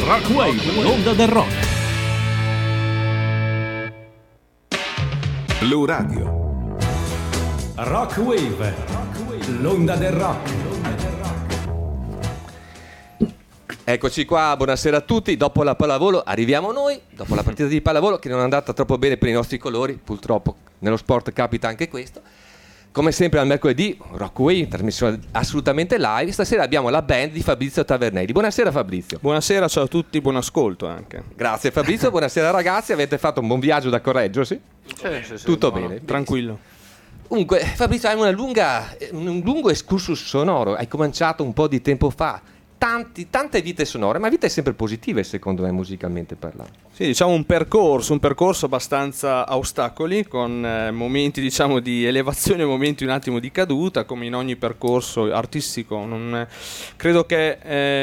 Rockwave, l'onda del rock. Blu Radio. Rockwave, l'onda del rock. Eccoci qua, buonasera a tutti. Dopo la pallavolo arriviamo noi, dopo la partita di pallavolo che non è andata troppo bene per i nostri colori, purtroppo nello sport capita anche questo. Come sempre al mercoledì, Rockwave, trasmissione assolutamente live. Stasera abbiamo la band di Fabrizio Tavernelli. Buonasera Fabrizio. Buonasera, ciao a tutti, buon ascolto anche. Grazie Fabrizio, buonasera ragazzi, avete fatto un buon viaggio da Correggio, sì? Sì, Tutto buono, bene. tranquillo. Comunque Fabrizio, hai un lungo excursus sonoro, hai cominciato un po' di tempo fa. Tante vite sonore, ma vite sempre positive secondo me musicalmente parlando. Sì, diciamo un percorso abbastanza a ostacoli, con momenti diciamo di elevazione e momenti un attimo di caduta, come in ogni percorso artistico. Credo che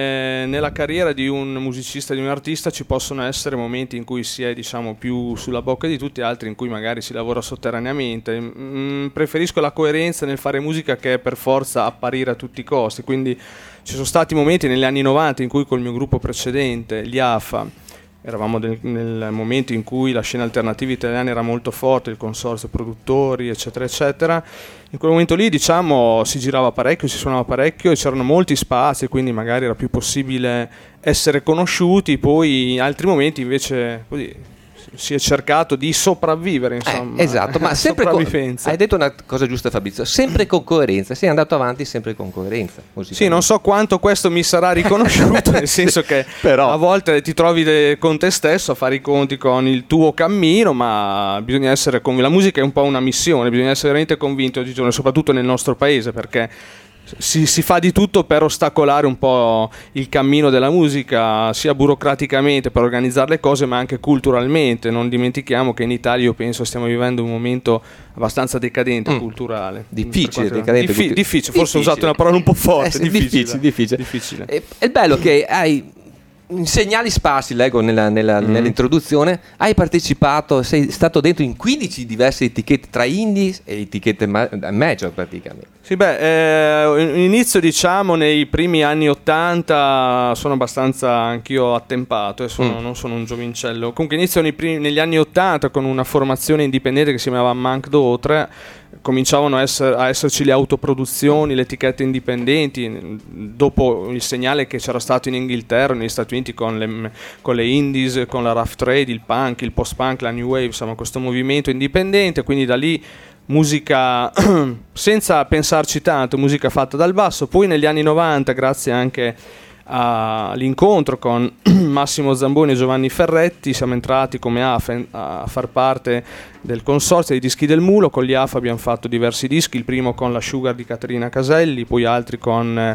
nella carriera di un musicista, di un artista, ci possono essere momenti in cui si è diciamo più sulla bocca di tutti, altri in cui magari si lavora sotterraneamente. Preferisco la coerenza nel fare musica che per forza apparire a tutti i costi, quindi ci sono stati momenti negli anni 90 in cui col mio gruppo precedente, gli AFA, eravamo nel momento in cui la scena alternativa italiana era molto forte, il consorzio produttori, eccetera, eccetera. In quel momento lì, diciamo, si girava parecchio, si suonava parecchio e c'erano molti spazi, quindi magari era più possibile essere conosciuti. Poi in altri momenti invece così si è cercato di sopravvivere, insomma. Esatto, ma sempre hai detto una cosa giusta Fabrizio, sempre con coerenza, sei andato avanti sempre con coerenza. Sì, non so quanto questo mi sarà riconosciuto, nel senso che però a volte ti trovi con te stesso a fare i conti con il tuo cammino, ma bisogna essere la musica è un po' una missione, bisogna essere veramente convinti oggigiorno, soprattutto nel nostro paese, perché si fa di tutto per ostacolare un po' il cammino della musica, sia burocraticamente per organizzare le cose, ma anche culturalmente. Non dimentichiamo che in Italia, io penso, stiamo vivendo un momento abbastanza decadente culturale. Difficile, decadente. Difficile, forse ho usato una parola un po' forte. Difficile. È bello che hai in segnali sparsi, leggo nell'introduzione, hai partecipato, sei stato dentro in 15 diverse etichette tra indies e etichette major praticamente. Sì, inizio diciamo nei primi anni 80, sono abbastanza anch'io attempato, non sono un giovincello. Comunque inizio negli anni 80 con una formazione indipendente che si chiamava Mank D'autre. Cominciavano a esserci le autoproduzioni, le etichette indipendenti, dopo il segnale che c'era stato in Inghilterra, negli Stati Uniti con le indies, con la rough trade, il punk, il post-punk, la new wave, insomma questo movimento indipendente, quindi da lì musica senza pensarci tanto, musica fatta dal basso. Poi negli anni 90, grazie anche all'incontro con Massimo Zamboni e Giovanni Ferretti, siamo entrati come AFA a far parte del consorzio dei dischi del Mulo. Con gli AFA abbiamo fatto diversi dischi, il primo con la Sugar di Caterina Caselli, poi altri con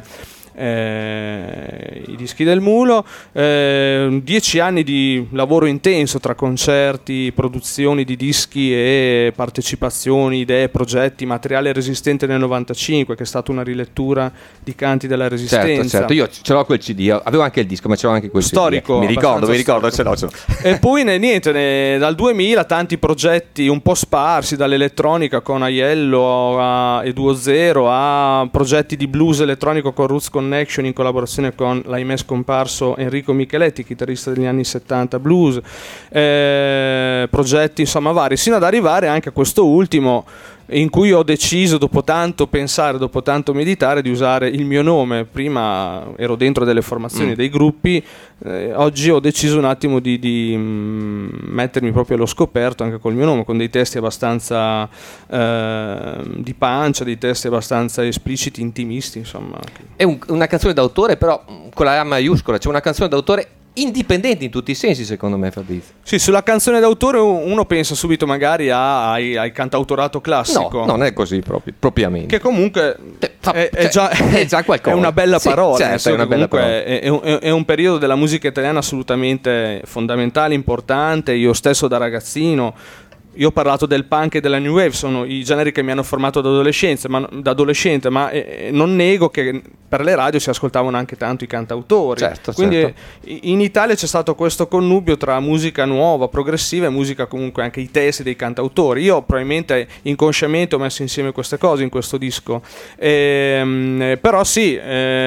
i dischi del Mulo. 10 anni di lavoro intenso tra concerti, produzioni di dischi e partecipazioni, idee, progetti, materiale resistente nel 95 che è stata una rilettura di canti della Resistenza. Certo, io ce l'ho quel CD, avevo anche il disco, ma ce l'ho anche quel storico, CD. Mi ricordo, ce l'ho. E poi dal 2000 tanti progetti un po' sparsi, dall'elettronica con Aiello a E20 a progetti di blues elettronico con Roots Connection in collaborazione con l'ahimè scomparso Enrico Micheletti, chitarrista degli anni 70 blues, progetti insomma vari, sino ad arrivare anche a questo ultimo in cui ho deciso, dopo tanto pensare, dopo tanto meditare, di usare il mio nome. Prima ero dentro delle formazioni, dei gruppi, oggi ho deciso un attimo di mettermi proprio allo scoperto anche col mio nome, con dei testi abbastanza di pancia, dei testi abbastanza espliciti, intimisti, insomma. È una canzone d'autore, però con la A maiuscola, c'è una canzone d'autore indipendente in tutti i sensi, secondo me, Fabrizio. Sì, sulla canzone d'autore uno pensa subito magari al cantautorato classico. No, non è così propriamente. Che comunque è già qualcosa. È una bella parola. Certo, è una bella parola. È un periodo della musica italiana assolutamente fondamentale, importante. Io stesso da ragazzino io ho parlato del punk e della new wave, sono i generi che mi hanno formato da adolescente, ma non nego che per le radio si ascoltavano anche tanto i cantautori. Quindi in Italia c'è stato questo connubio tra musica nuova, progressiva, e musica comunque anche i testi dei cantautori. Io probabilmente inconsciamente ho messo insieme queste cose in questo disco, però sì,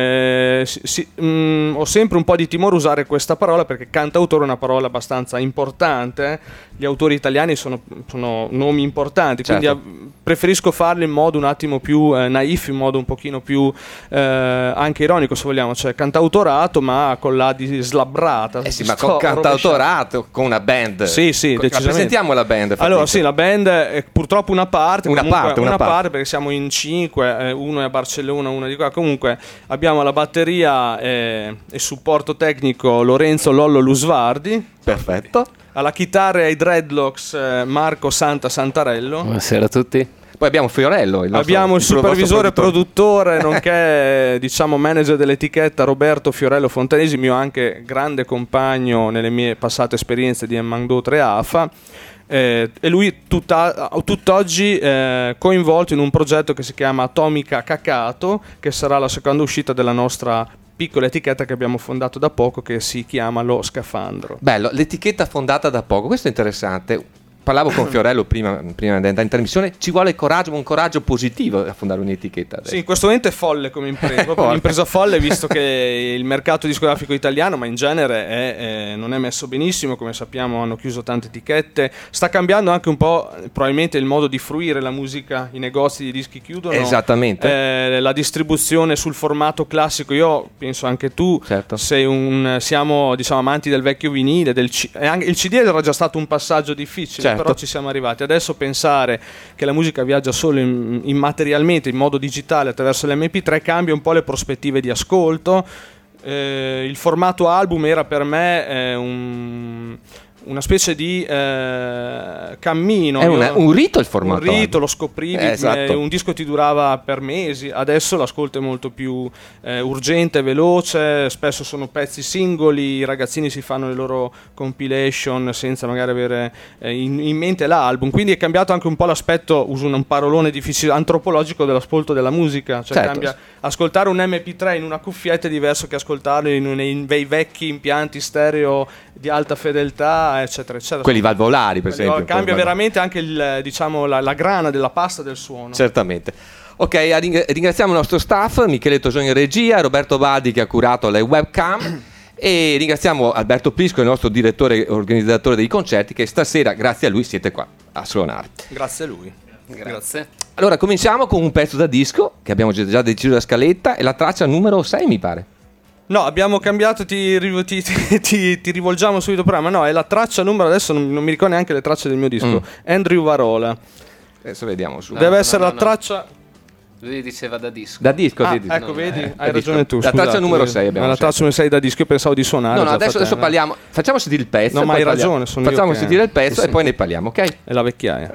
ho sempre un po' di timore a usare questa parola, perché cantautore è una parola abbastanza importante. Gli autori italiani sono nomi importanti, quindi preferisco farlo in modo un attimo più naif, in modo un pochino più anche ironico, se vogliamo, cioè cantautorato ma con la di slabbrata. Ma con cantautorato, con una band. Sì, decisamente. Presentiamo la band. Allora sì, la band è purtroppo una parte, perché siamo in 5, uno è a Barcellona, uno è di qua. Comunque abbiamo alla batteria e supporto tecnico Lorenzo Lollo Lusvardi. Perfetto. Alla chitarra e ai dreadlocks Marco Santarello. Buonasera a tutti. Poi abbiamo Fiorello, abbiamo il supervisore produttore nonché diciamo manager dell'etichetta Roberto Fiorello Fontanesi, mio anche grande compagno nelle mie passate esperienze di Mandot e AFA. E lui tutt'oggi coinvolto in un progetto che si chiama Atomica Cacato, che sarà la seconda uscita della nostra piccola etichetta che abbiamo fondato da poco, che si chiama Lo Scafandro. Bello, l'etichetta fondata da poco, questo è interessante. Parlavo con Fiorello prima della trasmissione, ci vuole coraggio, un coraggio positivo a fondare un'etichetta adesso. Sì, in questo momento è folle come impresa, proprio un'impresa folle, visto che il mercato discografico italiano, ma in genere non è messo benissimo, come sappiamo hanno chiuso tante etichette, sta cambiando anche un po' probabilmente il modo di fruire la musica, i negozi di dischi chiudono. Esattamente. La distribuzione sul formato classico, io penso anche tu, siamo diciamo amanti del vecchio vinile, anche il CD era già stato un passaggio difficile. Però ci siamo arrivati. Adesso pensare che la musica viaggia solo immaterialmente, in modo digitale, attraverso l'MP3, cambia un po' le prospettive di ascolto. Il formato album era per me una specie di cammino. È un rito il formato. Un rito, lo scoprivi, un disco ti durava per mesi. Adesso l'ascolto è molto più urgente, veloce, spesso sono pezzi singoli, i ragazzini si fanno le loro compilation senza magari avere in mente l'album, quindi è cambiato anche un po' l'aspetto, uso un parolone difficile, antropologico dell'ascolto della musica, cioè cambia. Ascoltare un MP3 in una cuffietta è diverso che ascoltarlo in dei vecchi impianti stereo di alta fedeltà, eccetera eccetera. Quelli valvolari, per esempio. Cambia veramente anche la grana della pasta del suono. Certamente. Ok, ringraziamo il nostro staff, Michele Tosoni in regia, Roberto Baldi che ha curato le webcam e ringraziamo Alberto Pisco, il nostro direttore e organizzatore dei concerti, che stasera grazie a lui siete qua a suonare. Grazie a lui. Grazie. Allora cominciamo con un pezzo da disco che abbiamo già deciso la scaletta, è la traccia numero 6 mi pare. No, abbiamo cambiato, ti rivolgiamo subito prima, no, è la traccia numero, adesso non mi ricordo neanche le tracce del mio disco, Andrew Varola. Adesso vediamo su. Deve essere la traccia... Lui diceva da disco. Da disco, ecco, vedi, hai ragione tu. La traccia numero 6 abbiamo. La traccia numero 6 da disco, io pensavo di suonare. No, adesso parliamo, facciamo sentire il pezzo. No, ma hai ragione, facciamo sentire il pezzo e poi ne parliamo, ok? È la vecchiaia.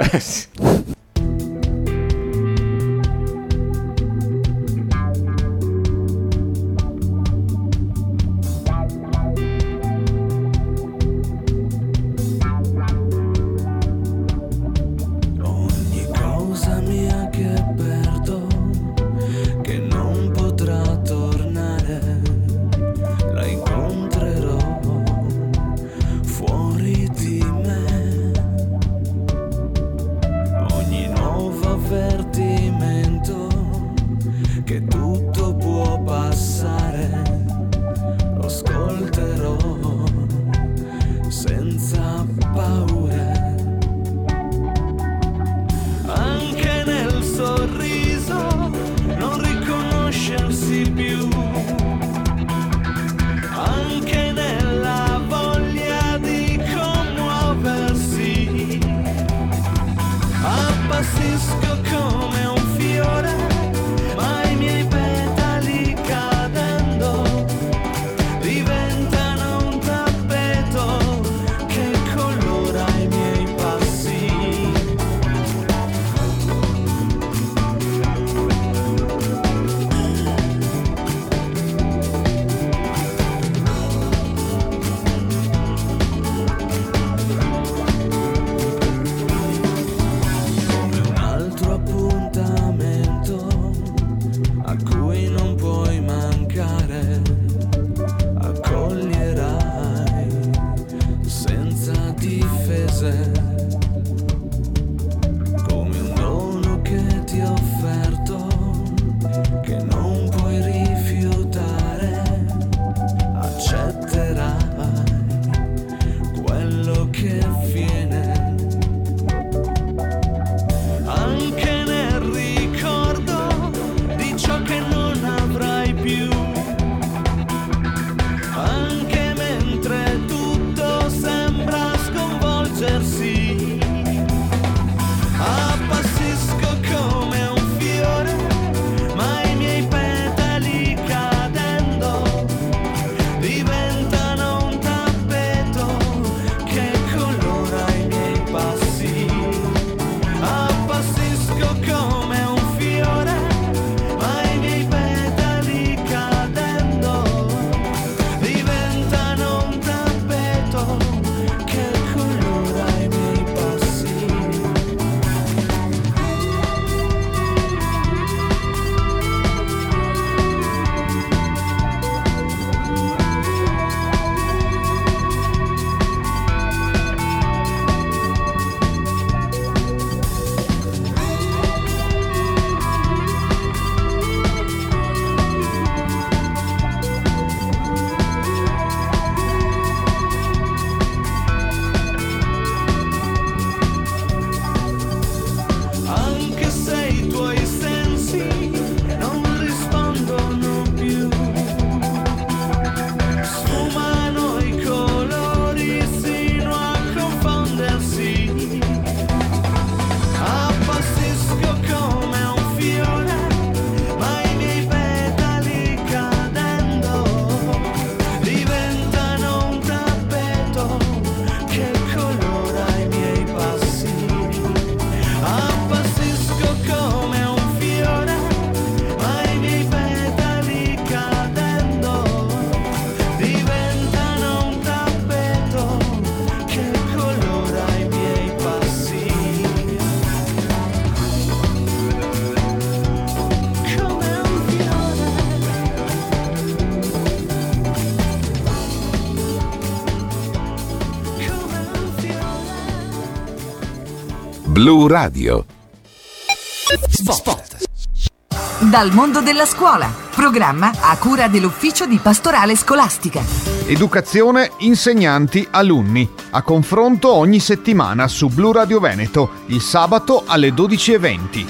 Blu Radio. Spot. Dal mondo della scuola, programma a cura dell'Ufficio di Pastorale Scolastica. Educazione, insegnanti, alunni. A confronto ogni settimana su Blu Radio Veneto, il sabato alle 12:20.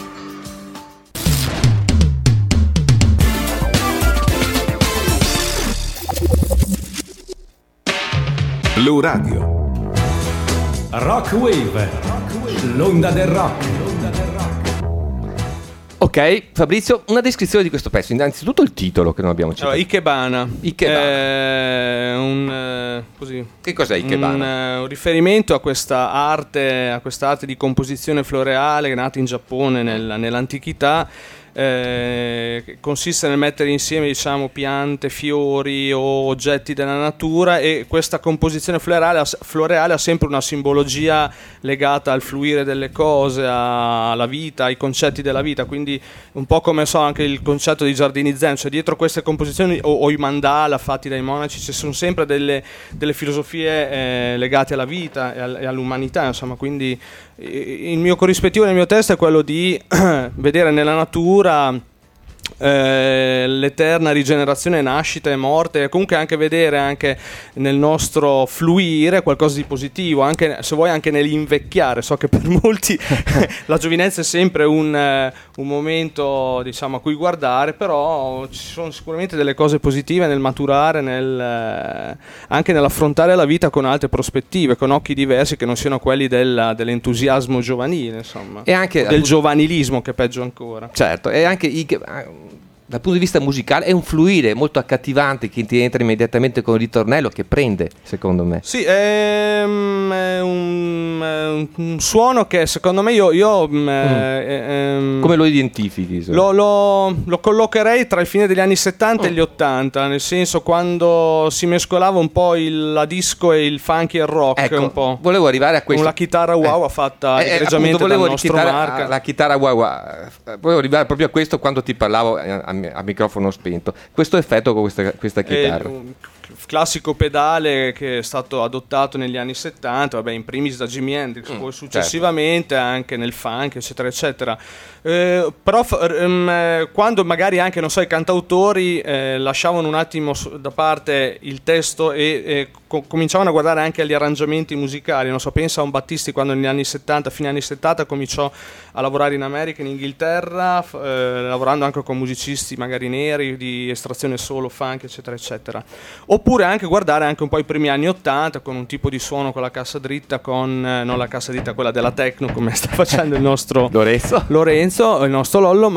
Blu Radio. Rock Wave. L'onda del rock. Ok, Fabrizio, una descrizione di questo pezzo. Innanzitutto il titolo che non abbiamo citato. Allora, Ikebana. Così. Che cos'è Ikebana? Un riferimento a questa arte di composizione floreale che è nata in Giappone nell'antichità. Consiste nel mettere insieme, diciamo, piante, fiori o oggetti della natura, e questa composizione floreale ha sempre una simbologia legata al fluire delle cose, alla vita, ai concetti della vita, quindi un po' come anche il concetto di giardini zen, cioè dietro queste composizioni o i mandala fatti dai monaci ci sono sempre delle filosofie legate alla vita e all'umanità, insomma. Quindi il mio corrispettivo nel mio testo è quello di vedere nella natura l'eterna rigenerazione, nascita e morte, e comunque anche vedere anche nel nostro fluire qualcosa di positivo, anche se vuoi anche nell'invecchiare. So che per molti la giovinezza è sempre un momento, diciamo, a cui guardare, però ci sono sicuramente delle cose positive nel maturare, anche nell'affrontare la vita con altre prospettive, con occhi diversi che non siano quelli dell'entusiasmo giovanile, insomma, e anche del giovanilismo, che è peggio ancora. Certo, e anche dal punto di vista musicale è un fluire molto accattivante che ti entra immediatamente con il ritornello, che prende, secondo me. Sì, è un suono che secondo me come lo identifichi? Lo collocherei tra il fine degli anni 70 e gli 80, nel senso quando si mescolava un po' la disco e il funk e il rock, ecco, un po'. Volevo arrivare a questo. Con la chitarra wah fatta egregiamente dal nostro Marca. La chitarra wah. Volevo arrivare proprio a questo quando ti parlavo a microfono spento. Questo effetto con questa chitarra. Classico pedale che è stato adottato negli anni 70, vabbè, in primis da Jimi Hendrix, poi successivamente anche nel funk, eccetera eccetera. Però quando magari anche, non so, i cantautori lasciavano un attimo da parte il testo e cominciavano a guardare anche agli arrangiamenti musicali, non so, pensa a un Battisti quando negli anni 70, fine anni 70, cominciò a lavorare in America, in Inghilterra, lavorando anche con musicisti magari neri di estrazione solo, funk, eccetera eccetera. Oppure anche guardare anche un po' i primi anni 80 con un tipo di suono con la cassa dritta, non la cassa dritta, quella della techno, come sta facendo il nostro Lorenzo, il nostro Lollo,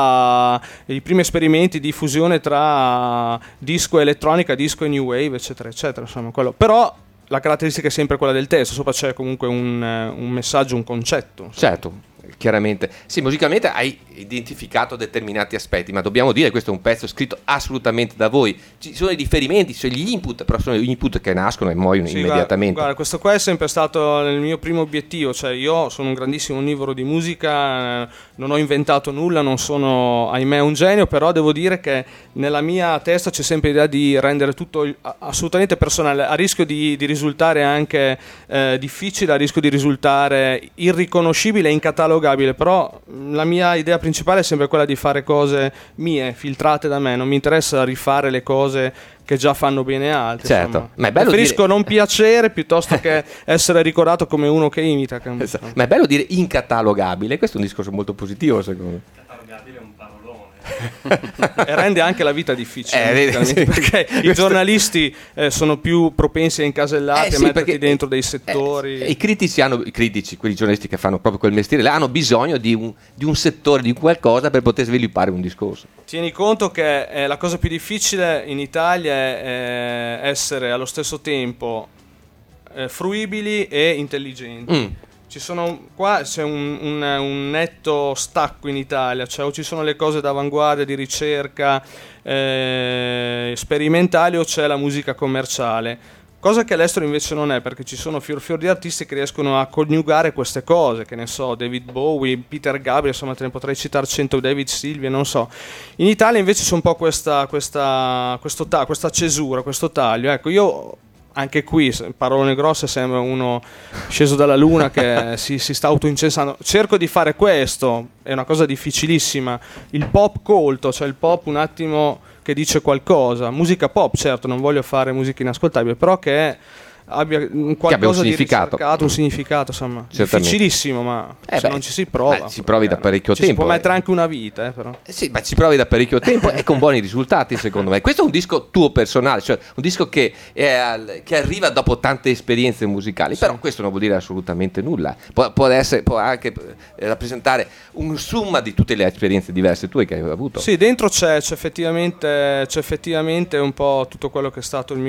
ma i primi esperimenti di fusione tra disco elettronica, disco e new wave, eccetera eccetera, insomma, quello. Però la caratteristica è sempre quella del testo, sopra c'è comunque un messaggio, un concetto, insomma. Certo, chiaramente. Sì, musicalmente hai identificato determinati aspetti, ma dobbiamo dire che questo è un pezzo scritto assolutamente da voi. Ci sono i riferimenti, ci sono gli input, però sono gli input che nascono e muoiono immediatamente. Guarda, questo qua è sempre stato il mio primo obiettivo, cioè io sono un grandissimo onnivoro di musica, non ho inventato nulla, non sono, ahimè, un genio, però devo dire che nella mia testa c'è sempre l'idea di rendere tutto assolutamente personale, a rischio di risultare anche difficile, a rischio di risultare irriconoscibile e incatalogabile, però la mia idea principale è sempre quella di fare cose mie, filtrate da me. Non mi interessa rifare le cose che già fanno bene altri. Certo, ma è bello preferisco non piacere piuttosto che essere ricordato come uno che imita. Esatto. Ma è bello dire incatalogabile, questo è un discorso molto positivo, secondo me. Incatalogabile è un parolone. E rende anche la vita difficile, sì, perché i giornalisti sono più propensi a incasellare, a metterti dentro dei settori. I critici, quei giornalisti che fanno proprio quel mestiere, hanno bisogno di un settore, di qualcosa per poter sviluppare un discorso. Tieni conto che la cosa più difficile in Italia è essere allo stesso tempo fruibili e intelligenti. Qua c'è un netto stacco in Italia, cioè o ci sono le cose d'avanguardia, di ricerca, sperimentali, o c'è la musica commerciale, cosa che all'estero invece non è, perché ci sono fior di artisti che riescono a coniugare queste cose, che ne so, David Bowie, Peter Gabriel, insomma te ne potrei citare 100, David Sylvian, non so. In Italia invece c'è un po' questa cesura, questo taglio. Ecco, io anche qui, parole grosse, sembra uno sceso dalla luna che si sta autoincensando. Cerco di fare questo, è una cosa difficilissima, il pop colto, cioè il pop un attimo che dice qualcosa, musica pop, certo, non voglio fare musica inascoltabile, però che abbia qualcosa di ricercato, un significato, insomma, difficilissimo, ma se non ci si prova, ci provi da parecchio tempo, si può mettere anche una vita, però. Sì, ma ci provi da parecchio tempo e con buoni risultati, secondo me. Questo è un disco tuo personale, cioè un disco che arriva dopo tante esperienze musicali, però questo non vuol dire assolutamente nulla, può anche rappresentare un summa di tutte le esperienze diverse tue che hai avuto. Sì, dentro c'è effettivamente un po' tutto quello che è stato il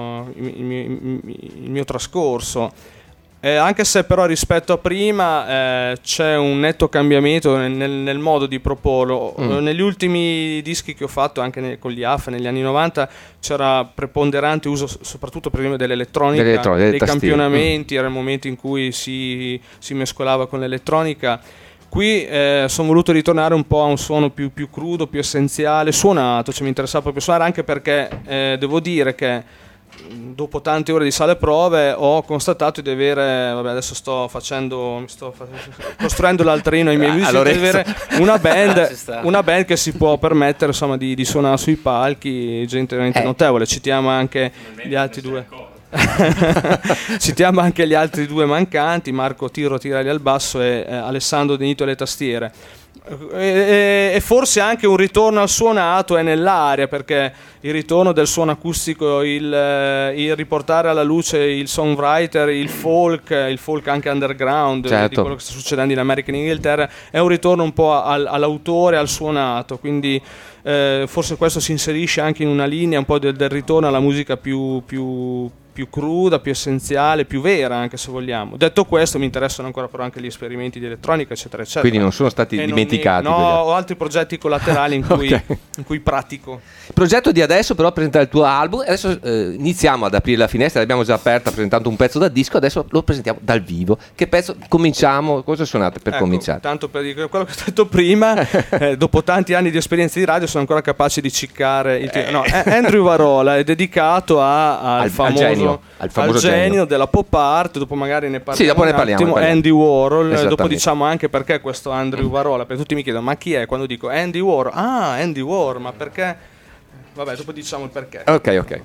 mio trascorso, anche se però rispetto a prima c'è un netto cambiamento nel modo di proporlo. Negli ultimi dischi che ho fatto anche con gli AF negli anni 90 c'era preponderante uso soprattutto per esempio dell'elettronica, dei campionamenti, era il momento in cui si mescolava con l'elettronica. Qui sono voluto ritornare un po' a un suono più crudo, più essenziale, suonato, cioè mi interessava proprio suonare, anche perché devo dire che dopo tante ore di sale prove ho constatato di avere, adesso sto costruendo l'altarino ai miei musicisti, di avere una band che si può permettere, insomma, di suonare sui palchi, gente veramente notevole. Citiamo anche gli altri due. Citiamo anche gli altri due mancanti, Marco Tirali al basso e Alessandro Denito alle tastiere. E forse anche un ritorno al suonato è nell'aria, perché il ritorno del suono acustico, il riportare alla luce il songwriter, il folk anche underground, certo, di quello che sta succedendo in America e in Inghilterra, è un ritorno un po' all'autore, al suonato, quindi forse questo si inserisce anche in una linea un po' del ritorno alla musica più cruda, più essenziale, più vera, anche se vogliamo. Detto questo, mi interessano ancora però anche gli esperimenti di elettronica, eccetera, eccetera. Quindi non sono stati dimenticati. Ho altri progetti collaterali in cui pratico. Il progetto di adesso però presenta il tuo album. Adesso iniziamo ad aprire la finestra, l'abbiamo già aperta presentando un pezzo da disco, adesso lo presentiamo dal vivo. Che pezzo cominciamo? Cosa suonate per cominciare? Tanto per dire quello che ho detto prima, dopo tanti anni di esperienza di radio sono ancora capace di ciccare il Andrew Varola è dedicato al famoso al genio della pop art. Dopo magari ne parliamo. Sì, dopo ne parliamo. Andy Warhol, dopo diciamo anche perché questo Andrew Varola, perché tutti mi chiedono ma chi è, quando dico Andy Warhol, Andy Warhol, ma perché? Vabbè, dopo diciamo il perché. Ok.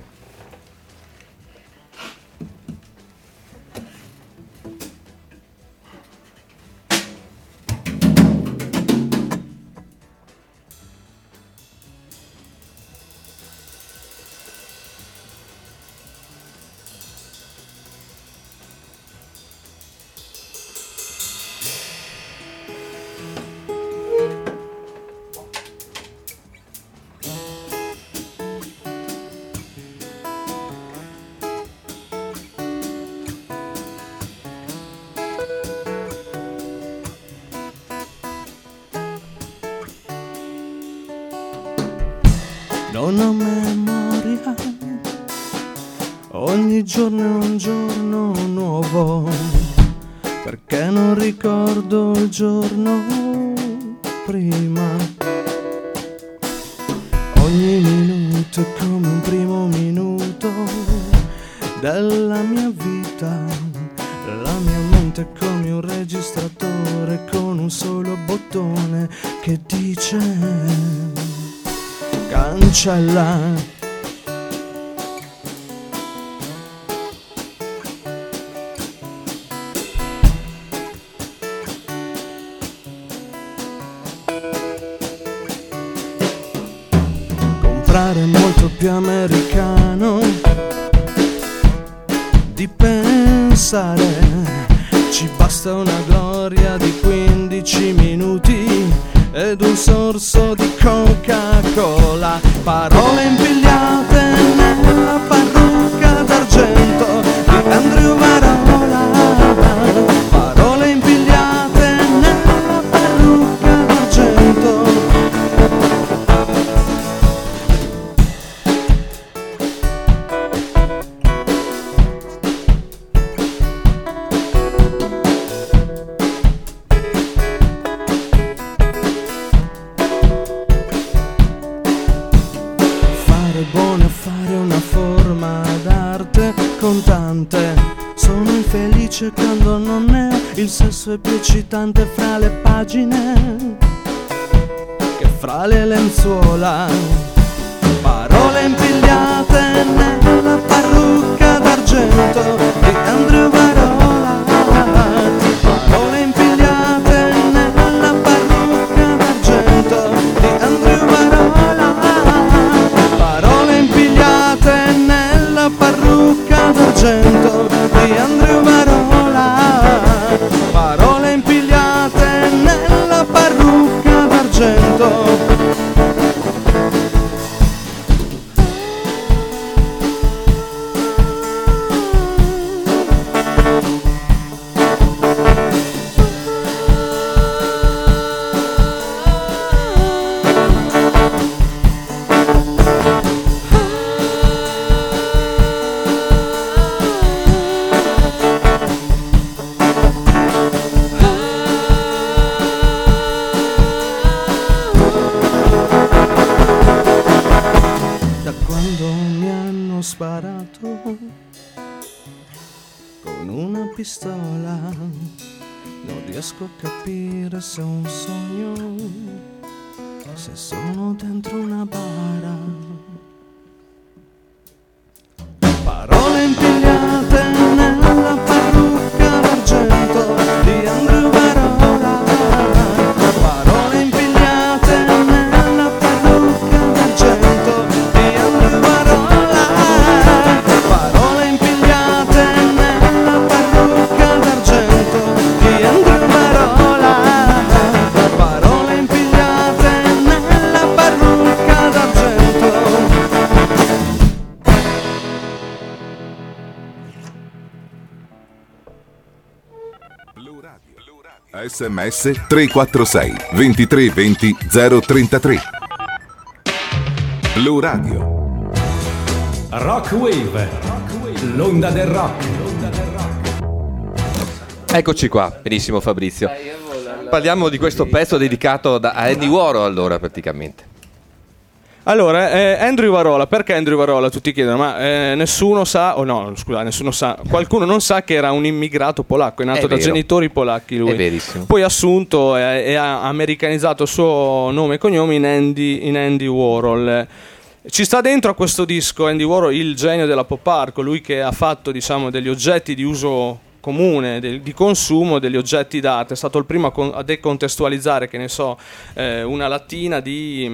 Non ho memoria, ogni giorno è un giorno nuovo, perché non ricordo il giorno prima. Ogni minuto è come un primo minuto della mia vita, la mia mente è come un registratore con un solo bottone che dice cancella. Comprare molto più americano di pensare, ci basta una gloria di 15 minuti ed un sorso di Coca-Cola, parole impigliate nella parrucca d'argento di Andrew Varola, parole impigliate nella parrucca d'argento. scontante, sono infelice quando non è, il sesso è più eccitante fra le pagine che fra le lenzuola. Parole impigliate nella parrucca d'argento di Andrew Varola. Parole impigliate nella parrucca d'argento di Andrew Varola. Parole impigliate nella parrucca d'argento di Andrew Varola. Parole impigliate nella parrucca d'argento. Pistola, non riesco a capire se è un sogno, se sono dentro una bara. Parole impigliate nella parrucca d'argento di Andrew Varola. Parole impigliate nella parrucca d'argento di Andrew Varola. Parole impigliate nella parrucca d'argento di Andrew Varola. Parole impigliate nella parrucca d'argento. SMS 346 23 20 033. Blu Radio. Rock Wave, l'onda del rock. Eccoci qua, benissimo Fabrizio. Parliamo di questo pezzo dedicato a Andy Warhol, allora, praticamente. Allora, Andrew Varola, perché Andrew Varola? Tutti chiedono, ma nessuno sa, nessuno sa, qualcuno non sa che era un immigrato polacco, è nato da genitori polacchi lui. È verissimo. Poi assunto e ha americanizzato il suo nome e cognome in Andy Warhol. Ci sta dentro a questo disco Andy Warhol, il genio della pop art, colui che ha fatto, diciamo, degli oggetti di uso comune, di consumo, degli oggetti d'arte. È stato il primo a decontestualizzare, che ne so, una lattina di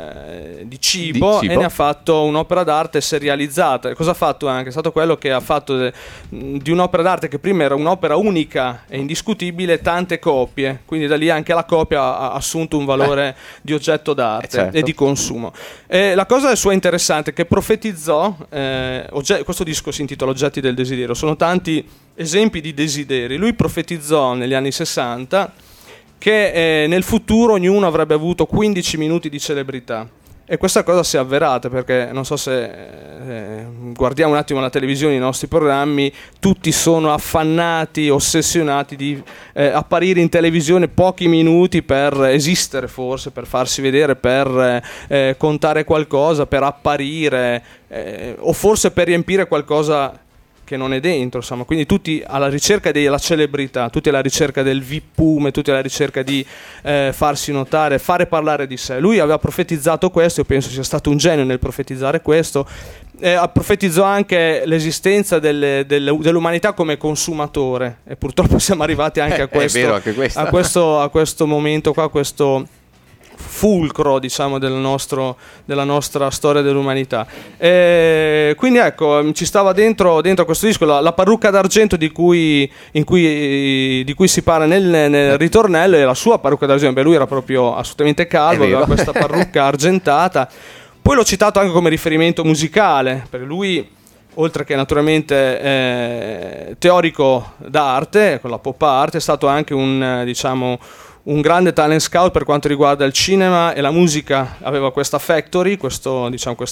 cibo, e ne ha fatto un'opera d'arte serializzata. Cosa ha fatto anche? È stato quello che ha fatto di un'opera d'arte che prima era un'opera unica e indiscutibile, tante copie, quindi da lì anche la copia ha assunto un valore di oggetto d'arte, certo, e di consumo. La cosa sua interessante è che profetizzò, questo disco si intitola Oggetti del desiderio, sono tanti esempi di desideri. Lui profetizzò negli anni 60 che nel futuro ognuno avrebbe avuto 15 minuti di celebrità, e questa cosa si è avverata, perché non so se guardiamo un attimo la televisione, i nostri programmi, tutti sono affannati, ossessionati di apparire in televisione pochi minuti per esistere, forse per farsi vedere, per contare qualcosa, per apparire, o forse per riempire qualcosa che non è dentro, insomma. Quindi tutti alla ricerca della celebrità, tutti alla ricerca del vippume, tutti alla ricerca di farsi notare, fare parlare di sé. Lui aveva profetizzato questo, io penso sia stato un genio nel profetizzare questo. Profetizzò anche l'esistenza dell'umanità come consumatore, e purtroppo siamo arrivati anche a questo, è vero, anche a questo momento qua, a questo fulcro, diciamo, del della nostra storia dell'umanità. Quindi ecco, ci stava dentro a questo disco la parrucca d'argento di cui si parla nel ritornello, e la sua parrucca d'argento, lui era proprio assolutamente calvo, aveva questa parrucca argentata. Poi l'ho citato anche come riferimento musicale, perché lui, oltre che naturalmente teorico d'arte, con la pop art, è stato anche un grande talent scout per quanto riguarda il cinema e la musica. Aveva questa factory, questo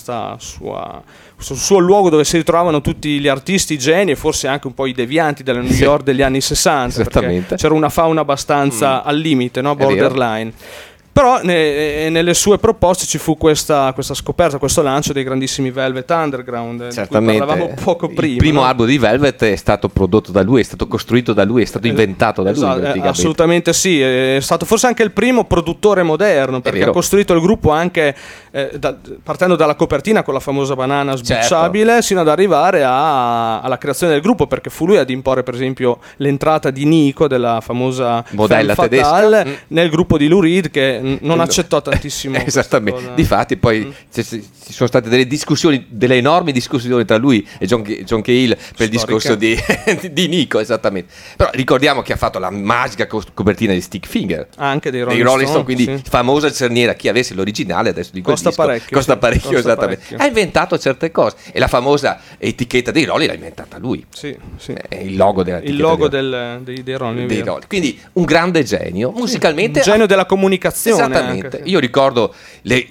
suo luogo dove si ritrovavano tutti gli artisti, i geni, e forse anche un po' i devianti della New York degli anni 60, perché c'era una fauna abbastanza al limite, no? Borderline. Però nelle sue proposte ci fu questa scoperta, questo lancio dei grandissimi Velvet Underground, certamente, di cui parlavamo poco prima. Il primo no? album di Velvet è stato prodotto da lui, è stato costruito da lui, è stato inventato da lui, praticamente. Assolutamente sì, è stato forse anche il primo produttore moderno, perché ha costruito il gruppo anche partendo dalla copertina con la famosa banana sbucciabile, sino ad arrivare alla creazione del gruppo, perché fu lui ad imporre per esempio l'entrata di Nico, della famosa modella tedesca, nel gruppo di Lou Reed, che non accettò tantissimo. Esattamente, difatti poi ci sono state delle enormi discussioni tra lui e John Cale per il discorso di Nico, esattamente. Però ricordiamo che ha fatto la magica copertina di Stick Finger, anche dei Rolling Stone, quindi famosa cerniera. Chi avesse l'originale adesso di quel costa parecchio, esattamente. Ha inventato certe cose, e la famosa etichetta dei Rolling l'ha inventata lui. Il logo dei Rolling. Quindi un grande genio musicalmente, un genio della comunicazione. Esattamente. Anche. Io ricordo le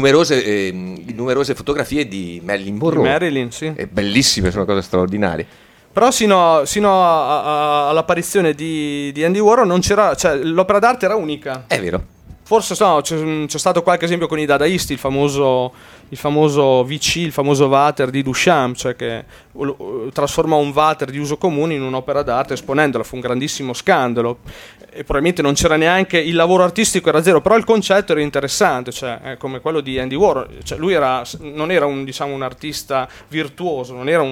numerose fotografie di Marilyn Monroe. Bellissime, sono cose straordinarie. Però sino all'apparizione di Andy Warhol non c'era, cioè l'opera d'arte era unica. È vero. Forse c'è stato qualche esempio con i dadaisti, il famoso VC, il famoso water di Duchamp, cioè che trasformò un water di uso comune in un'opera d'arte esponendola. Fu un grandissimo scandalo e probabilmente non c'era neanche, il lavoro artistico era zero, però il concetto era interessante, cioè come quello di Andy Warhol. Cioè lui non era un artista virtuoso, non era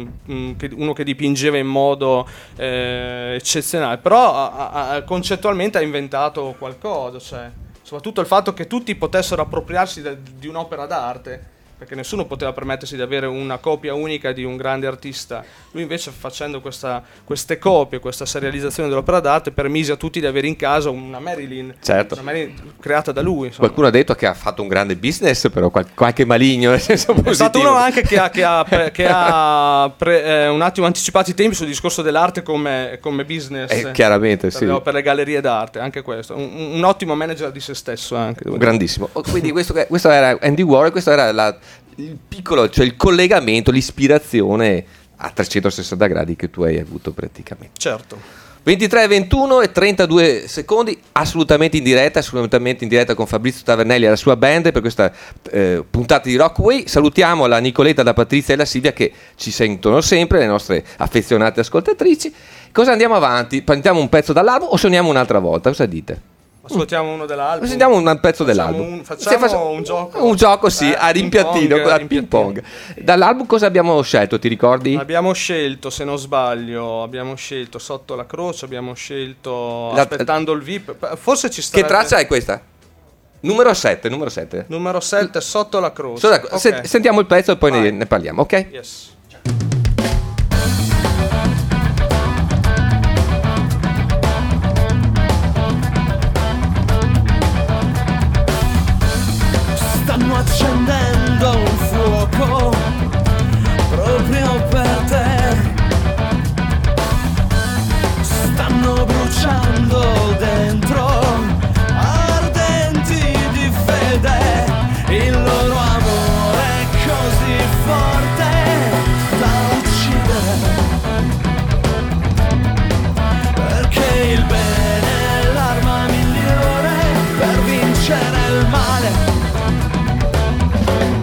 uno che dipingeva in modo eccezionale, però concettualmente ha inventato qualcosa, cioè soprattutto il fatto che tutti potessero appropriarsi di un'opera d'arte, perché nessuno poteva permettersi di avere una copia unica di un grande artista. Lui invece, facendo queste copie, questa serializzazione dell'opera d'arte, permise a tutti di avere in casa una Marilyn, una Marilyn creata da lui, insomma. Qualcuno ha detto che ha fatto un grande business, però qualche maligno, nel senso positivo. È stato uno anche che ha un attimo anticipato i tempi sul discorso dell'arte come business, chiaramente, per le gallerie d'arte, anche questo. Un ottimo manager di se stesso anche. Grandissimo. Quindi questo era Andy Warhol, questo era il piccolo, cioè il collegamento, l'ispirazione a 360 gradi che tu hai avuto praticamente. Certo. 23, 21 e 32 secondi, assolutamente in diretta con Fabrizio Tavernelli e la sua band per questa puntata di Rockway. Salutiamo la Nicoletta, la Patrizia e la Silvia che ci sentono sempre, le nostre affezionate ascoltatrici. Cosa andiamo avanti? Prendiamo un pezzo dall'album o suoniamo un'altra volta? Cosa dite? Ascoltiamo uno dell'album. Sentiamo un pezzo dell'album. Facciamo un gioco. Un gioco, sì, a rimpiattino, a ping pong. Dall'album cosa abbiamo scelto, ti ricordi? Abbiamo scelto, se non sbaglio, Sotto la croce, abbiamo scelto Aspettando il VIP. Forse ci sta. Che traccia è questa? Numero 7. Numero 7, Sotto la croce. Okay. Sentiamo il pezzo e poi ne parliamo, ok? Yes. Accendendo un fuoco proprio per te, stanno bruciando dentro, ardenti di fede, il loro amore è così forte da uccidere, perché il bene è l'arma migliore per vincere il male.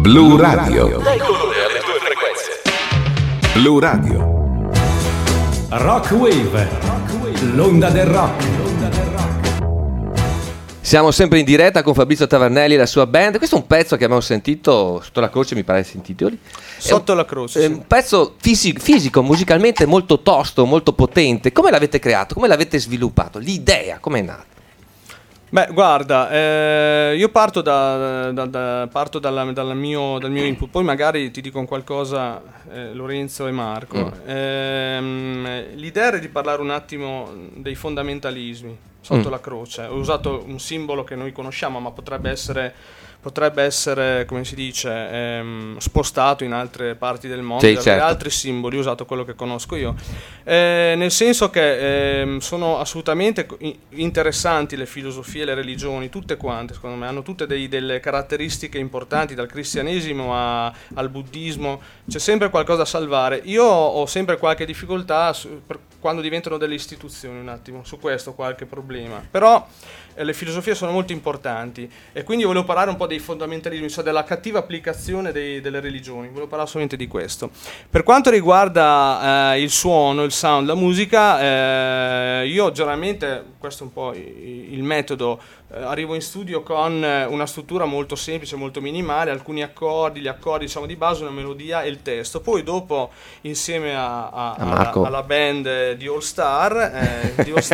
Blu Radio. Blu Radio. Rock Wave, l'onda del rock. Siamo sempre in diretta con Fabrizio Tavernelli e la sua band. Questo è un pezzo che abbiamo sentito sotto la croce, mi pare si intitoli. Sotto la croce. È un pezzo fisico, musicalmente molto tosto, molto potente. Come l'avete creato? Come l'avete sviluppato? L'idea, come è nata? Beh, guarda, io parto dal mio input, poi magari ti dicono qualcosa Lorenzo e Marco. L'idea era di parlare un attimo dei fondamentalismi sotto la croce. Ho usato un simbolo che noi conosciamo, ma potrebbe essere, come si dice, spostato in altre parti del mondo, sì, certo. Altri simboli, ho usato quello che conosco io, nel senso che sono assolutamente interessanti le filosofie e le religioni, tutte quante, secondo me, hanno tutte delle caratteristiche importanti, dal cristianesimo al buddismo, c'è sempre qualcosa da salvare. Io ho sempre qualche difficoltà quando diventano delle istituzioni, un attimo, su questo qualche problema, però le filosofie sono molto importanti e quindi volevo parlare un po' dei fondamentalismi, cioè della cattiva applicazione delle religioni, volevo parlare solamente di questo. Per quanto riguarda il suono, il sound, la musica, io generalmente, questo è un po' il metodo, arrivo in studio con una struttura molto semplice, molto minimale, alcuni accordi, gli accordi diciamo di base, una melodia e il testo, poi dopo insieme alla band di All Star,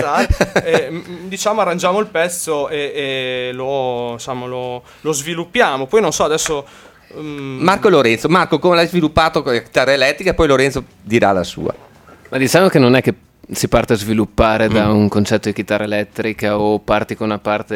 diciamo arrangiamo il pezzo e lo sviluppiamo. Poi non so adesso Marco e Lorenzo. Marco, come l'hai sviluppato con la chitarra elettrica, e poi Lorenzo dirà la sua. Ma diciamo che non è che si parte a sviluppare da un concetto di chitarra elettrica o parti con una parte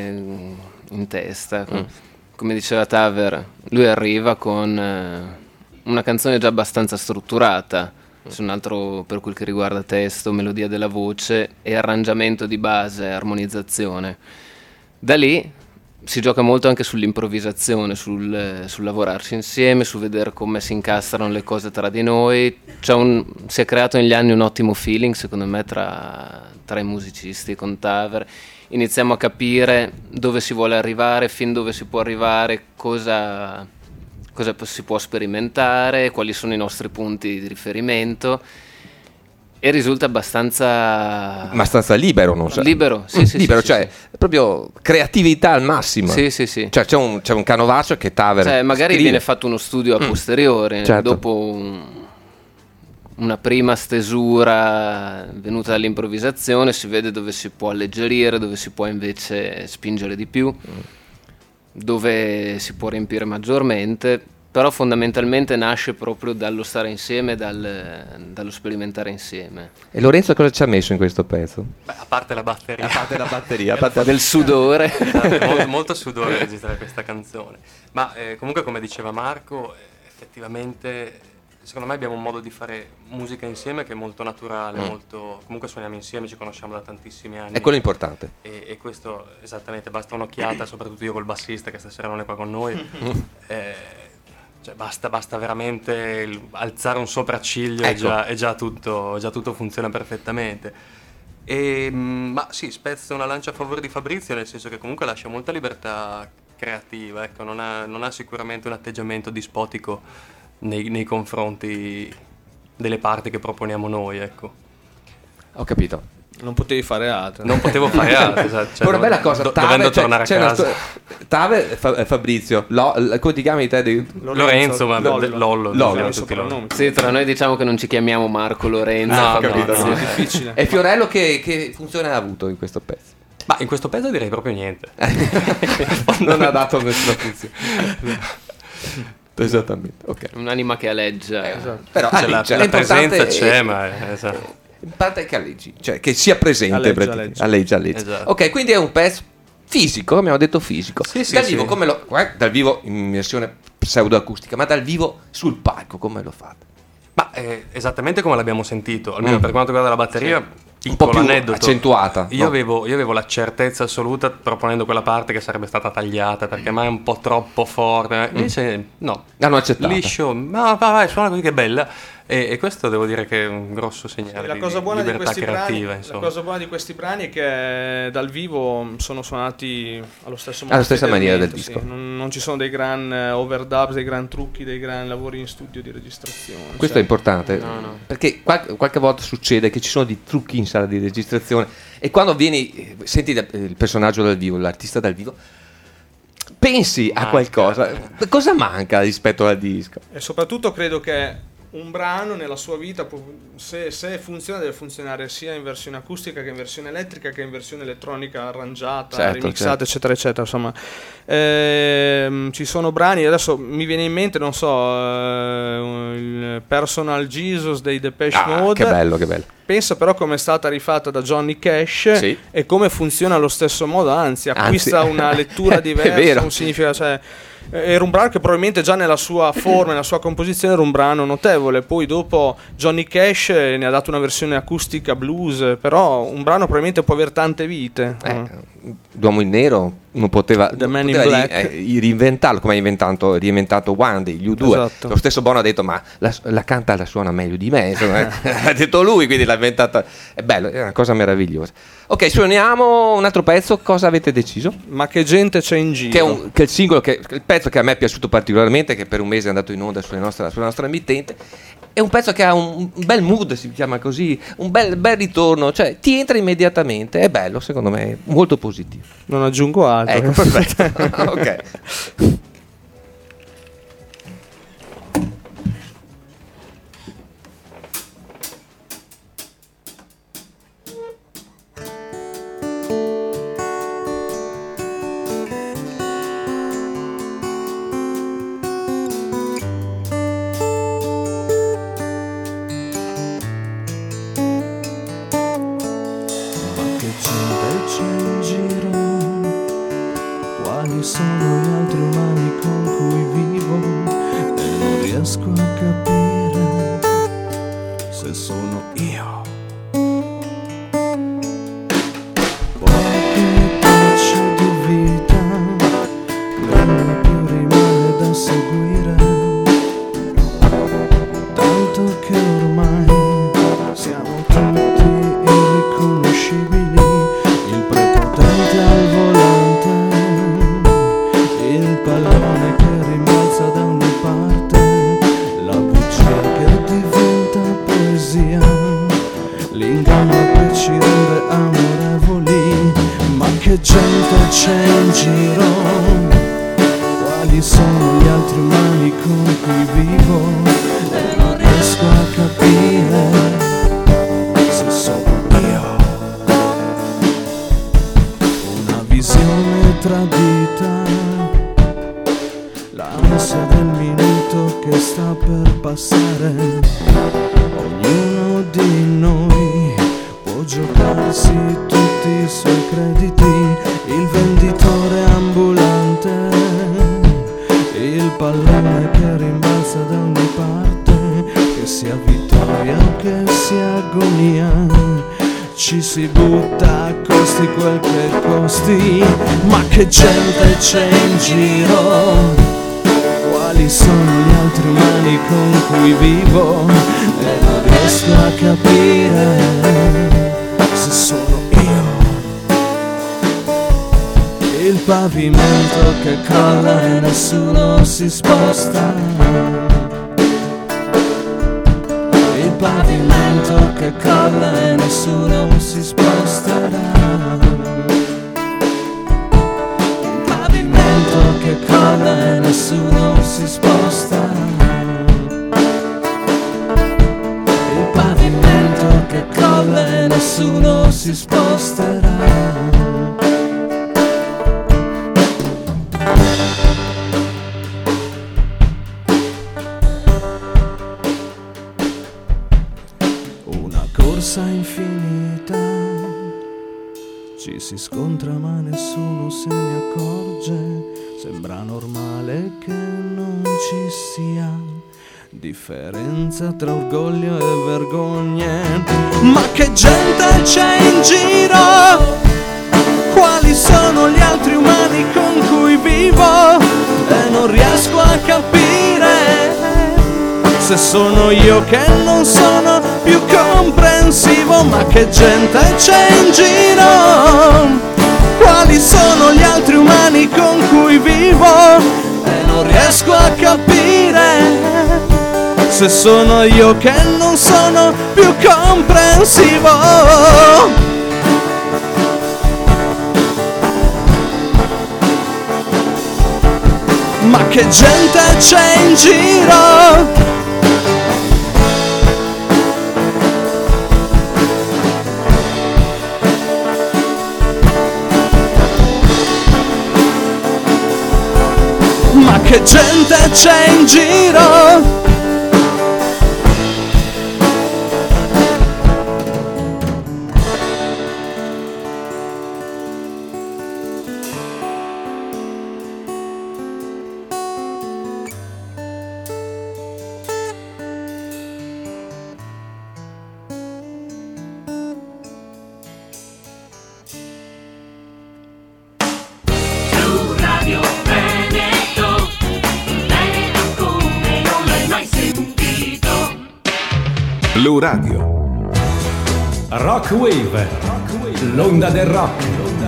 in testa. Come diceva Taver, lui arriva con una canzone già abbastanza strutturata, su un altro per quel che riguarda testo, melodia della voce e arrangiamento di base, armonizzazione. Da lì si gioca molto anche sull'improvvisazione, sul lavorarci insieme, su vedere come si incastrano le cose tra di noi. Si è creato negli anni un ottimo feeling, secondo me, tra i musicisti con Taver. Iniziamo a capire dove si vuole arrivare, fin dove si può arrivare, cosa si può sperimentare, quali sono i nostri punti di riferimento. E risulta abbastanza libero, non so. Libero, sì, libero, sì, cioè sì. Proprio creatività al massimo. Sì. Cioè c'è un canovaccio che Taver magari scrive. viene fatto uno studio a posteriore, certo. Dopo una prima stesura venuta dall'improvvisazione, si vede dove si può alleggerire, dove si può invece spingere di più, dove si può riempire maggiormente. Però fondamentalmente nasce proprio dallo stare insieme, dallo sperimentare insieme. E Lorenzo cosa ci ha messo in questo pezzo? Beh, a parte la batteria. A parte del sudore. Molto sudore a registrare questa canzone. Ma comunque, come diceva Marco, effettivamente secondo me abbiamo un modo di fare musica insieme che è molto naturale, molto... Comunque suoniamo insieme, ci conosciamo da tantissimi anni. È quello importante. E questo, esattamente, basta un'occhiata, soprattutto io col bassista che stasera non è qua con noi. Cioè basta veramente alzare un sopracciglio, ecco. e già tutto funziona perfettamente. Ma sì, spezzo una lancia a favore di Fabrizio, nel senso che comunque lascia molta libertà creativa, ecco, non ha sicuramente un atteggiamento dispotico nei confronti delle parti che proponiamo noi, ecco. Ho capito. Non potevi fare altro. Non potevo fare altro, esatto. Cioè, una bella cosa, dovendo tornare a casa. Fabrizio, come ti chiami te? Lorenzo, ma Lollo. Sì, tra noi diciamo che non ci chiamiamo Marco, Lorenzo. No, capito, no. È difficile. E Fiorello che funzione ha avuto in questo pezzo? Ma in questo pezzo direi proprio niente. Non ha dato nessuna funzione. Esattamente, ok. Un'anima che aleggia. Esatto. Però la presenza c'è, ma esatto. In parte che alleggi, cioè che sia presente. Alleggia. Esatto. Ok, quindi è un pezzo fisico, come abbiamo detto fisico. Sì, dal vivo, come dal vivo in versione pseudoacustica, ma dal vivo sul palco come lo fate? Ma esattamente come l'abbiamo sentito, almeno per quanto riguarda la batteria, un po' più aneddoto. Accentuata. Io avevo la certezza assoluta, proponendo quella parte, che sarebbe stata tagliata perché mai è un po' troppo forte. Invece no, l'hanno accettato. Liscio, ma vai, suona così che è bella. E questo devo dire che è un grosso segnale La di cosa buona di libertà questi creativa, brani, insomma. la cosa buona di questi brani è che dal vivo sono suonati allo stesso modo, alla stessa maniera del sì. disco. Non ci sono dei gran overdubs, dei gran trucchi, dei gran lavori in studio di registrazione. Questo è importante, No. perché qualche volta succede che ci sono dei trucchi in sala di registrazione e quando senti il personaggio dal vivo, l'artista dal vivo, pensi a qualcosa, cosa manca rispetto al disco? E soprattutto credo che un brano nella sua vita, se funziona, deve funzionare sia in versione acustica che in versione elettrica che in versione elettronica arrangiata, Certo, remixata, certo. eccetera eccetera. Insomma, ci sono brani, adesso mi viene in mente, non so, il Personal Jesus dei Depeche Mode. Che bello, che bello. Pensa però come è stata rifatta da Johnny Cash, Sì. e come funziona allo stesso modo, anzi acquista una lettura È diversa, vero. un significato, cioè, era un brano che probabilmente già nella sua forma, nella sua composizione era un brano notevole. Poi dopo Johnny Cash ne ha dato una versione acustica blues, però un brano probabilmente può avere tante vite. L'uomo in nero non poteva, The Man in poteva Black. reinventarlo come ha reinventato One degli U2. Esatto. Lo stesso Bono ha detto ma la canta, la suona meglio di me, insomma, ha detto lui, quindi l'ha inventata. È bello, è una cosa meravigliosa. Ok, suoniamo un altro pezzo. Cosa avete deciso? Ma che gente c'è in giro. Che è il singolo, il pezzo che a me è piaciuto particolarmente, che per un mese è andato in onda sulla nostra emittente. È un pezzo che ha un bel mood, si chiama così, un bel ritorno, cioè ti entra immediatamente, è bello, secondo me, molto positivo. Non aggiungo altro. Ecco, perfetto. Ok. Sono gli altri umani con cui vivo e non riesco a capire se sono io. Qualche traccia di vita non più rimane da seguire, tanto che ormai siamo tutti irriconoscibili, il prepotente al volante, il pallone che rimbalza da ogni parte, la bugia che diventa poesia, l'inganno che ci rende amorevoli. Ma che gente c'è in giro? Quali sono gli altri umani con cui vivo? E non riesco a capire se sono io. Una visione tradita, l'ansia del minuto che sta per passare. Ognuno di noi può giocarsi tutti i suoi crediti, il venditore ambulante, il pallone che rimbalza da ogni parte, che sia vittoria o che sia agonia, ci si butta a costi quel che costi. Ma che gente c'è in giro? Quali sono gli altri umani con cui vivo? E non riesco a capire se sono io. Il pavimento che crolla e nessuno si sposta, il pavimento che crolla e nessuno si sposterà, il pavimento che crolla e nessuno si sposta, il pavimento che crolla e nessuno si sposterà. Corsa infinita, ci si scontra ma nessuno se ne accorge, sembra normale che non ci sia differenza tra orgoglio e vergogne. Ma che gente c'è in giro? Quali sono gli altri umani con cui vivo? E non riesco a capire Se sono io che non sono più comprensivo, ma che gente c'è in giro? Quali sono gli altri umani con cui vivo? E non riesco a capire se sono io che non sono più comprensivo. Ma che gente c'è in giro? Ma che gente c'è in giro? Blu Radio. Rock Wave, l'onda del rock.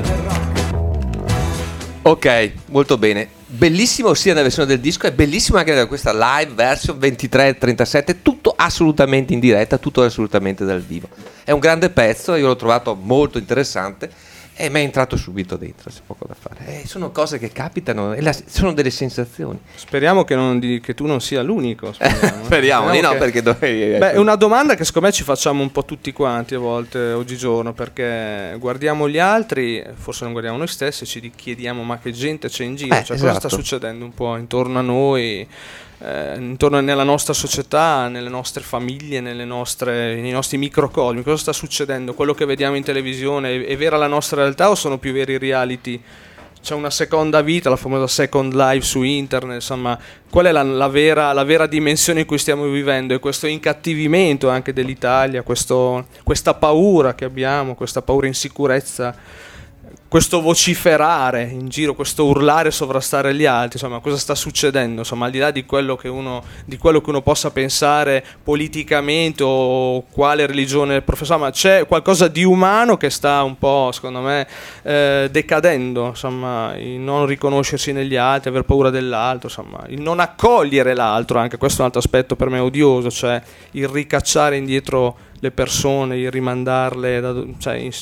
Ok, molto bene. Bellissimo sia nella versione del disco e bellissimo anche da questa live version 23-37, tutto assolutamente in diretta, tutto assolutamente dal vivo. È un grande pezzo, io l'ho trovato molto interessante e mi è entrato subito dentro, c'è poco da fare. Sono cose che capitano e sono delle sensazioni. Speriamo che tu non sia l'unico. Speriamo di no, perché dovrei... Beh, è una domanda che secondo me ci facciamo un po' tutti quanti a volte oggigiorno, perché guardiamo gli altri, forse non guardiamo noi stessi, ci chiediamo ma che gente c'è in giro, cioè esatto. Cosa sta succedendo un po' intorno a noi, intorno nella nostra società, nelle nostre famiglie, nei nostri microcosmi, cosa sta succedendo? Quello che vediamo in televisione è vera la nostra realtà o sono più veri reality? C'è una seconda vita, la famosa second life su internet, insomma, qual è la vera dimensione in cui stiamo vivendo? E questo incattivimento anche dell'Italia, questa paura che abbiamo, questa paura insicurezza, questo vociferare in giro, questo urlare, sovrastare gli altri, insomma, cosa sta succedendo? Insomma, al di là di quello che uno possa pensare politicamente o quale religione professa, ma c'è qualcosa di umano che sta un po', secondo me, decadendo, insomma, il non riconoscersi negli altri, aver paura dell'altro, insomma, il non accogliere l'altro, anche questo è un altro aspetto per me odioso, cioè il ricacciare indietro le persone, il rimandarle,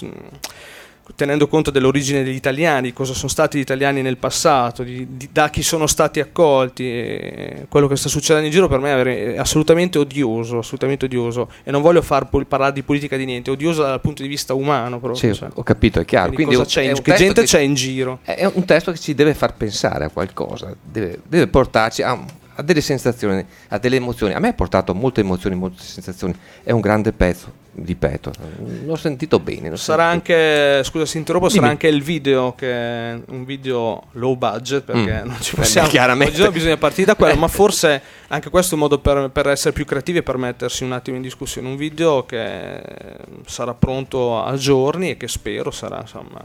tenendo conto dell'origine degli italiani, cosa sono stati gli italiani nel passato, da chi sono stati accolti, e quello che sta succedendo in giro per me è assolutamente odioso, e non voglio parlare di politica di niente, è odioso dal punto di vista umano proprio. Sì, ho capito, è chiaro. Quindi che gente c'è in giro? È un testo che ci deve far pensare a qualcosa, deve portarci a delle sensazioni, a delle emozioni. A me ha portato molte emozioni, molte sensazioni. È un grande pezzo, ripeto, l'ho sentito bene. Sarà anche, scusa se interrompo, sarà anche il video, che è un video low budget, perché non ci possiamo, chiaramente bisogna partire da quello, ma forse anche questo è un modo per essere più creativi e per mettersi un attimo in discussione. Un video che sarà pronto a giorni e che spero sarà, insomma,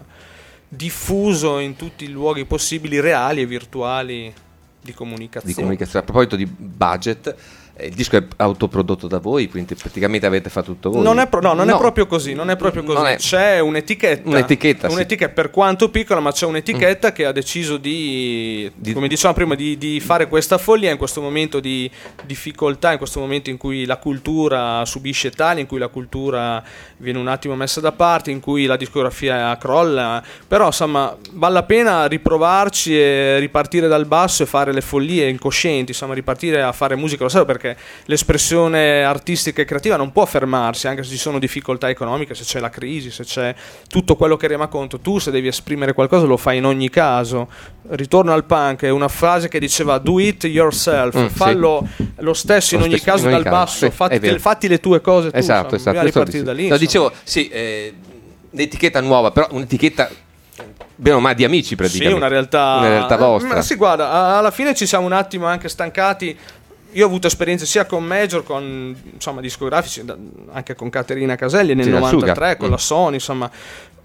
diffuso in tutti i luoghi possibili, reali e virtuali, di comunicazione. A proposito di budget, il disco è autoprodotto da voi, quindi praticamente avete fatto tutto voi. Non è proprio così, c'è un'etichetta per quanto piccola, ma c'è un'etichetta che ha deciso come dicevamo prima, di fare questa follia in questo momento di difficoltà, in questo momento in cui la cultura subisce tagli, in cui la cultura viene un attimo messa da parte, in cui la discografia crolla, però insomma vale la pena riprovarci e ripartire dal basso e fare le follie incoscienti, insomma ripartire a fare musica lo serio, perché l'espressione artistica e creativa non può fermarsi, anche se ci sono difficoltà economiche, se c'è la crisi, se c'è tutto quello che rema conto. Tu, se devi esprimere qualcosa, lo fai in ogni caso. Ritorno al punk, è una frase che diceva do it yourself, fallo lo stesso in ogni caso dal basso, fatti le tue cose tu, esatto. ripartire da lì. No, dicevo, un'etichetta nuova, però un'etichetta bene o male di amici, praticamente. Sì, una realtà vostra. Ma sì, guarda, alla fine ci siamo un attimo anche stancati. Io ho avuto esperienze sia con major, con discografici, anche con Caterina Caselli nel 93, con la Sony, insomma.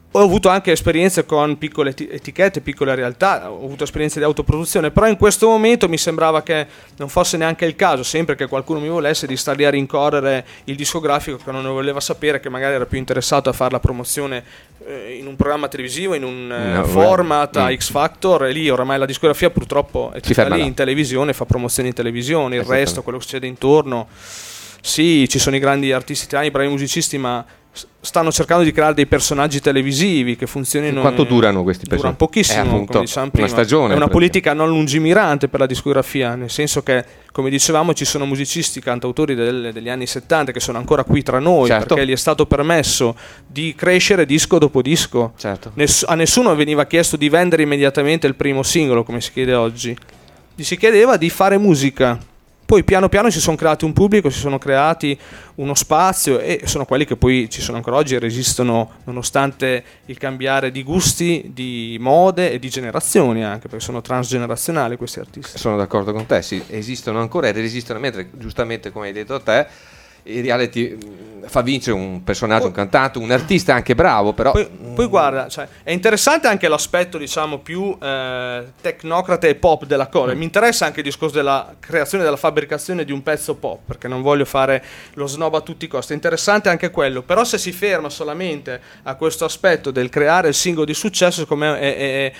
Ho avuto anche esperienze con piccole etichette, piccole realtà, ho avuto esperienze di autoproduzione, però in questo momento mi sembrava che non fosse neanche il caso, sempre che qualcuno mi volesse, di star lì a rincorrere il discografico che non ne voleva sapere, che magari era più interessato a fare la promozione in un programma televisivo, in un format a X Factor, e lì oramai la discografia purtroppo è tutta lì in televisione, fa promozioni in televisione, il resto, quello che succede intorno, sì, ci sono i grandi artisti italiani, i bravi musicisti, ma stanno cercando di creare dei personaggi televisivi che funzionino. Quanto durano questi personaggi? Durano pochissimo, come diciamo prima. Una stagione. È una politica non lungimirante per la discografia, nel senso che, come dicevamo, ci sono musicisti, cantautori degli anni 70 che sono ancora qui tra noi, perché gli è stato permesso di crescere disco dopo disco. A nessuno veniva chiesto di vendere immediatamente il primo singolo, come si chiede oggi. Gli si chiedeva di fare musica. Poi piano piano si sono creati un pubblico, si sono creati uno spazio, e sono quelli che poi ci sono ancora oggi e resistono nonostante il cambiare di gusti, di mode e di generazioni, anche perché sono transgenerazionali questi artisti. Sono d'accordo con te, sì, esistono ancora e resistono, mentre giustamente, come hai detto te, il reality fa vincere un personaggio, un cantante, un artista anche bravo, però poi guarda, cioè, è interessante anche l'aspetto, diciamo, più tecnocrata e pop della cosa. Mi interessa anche il discorso della creazione, della fabbricazione di un pezzo pop, perché non voglio fare lo snob a tutti i costi. È interessante anche quello, però se si ferma solamente a questo aspetto del creare il singolo di successo, secondo me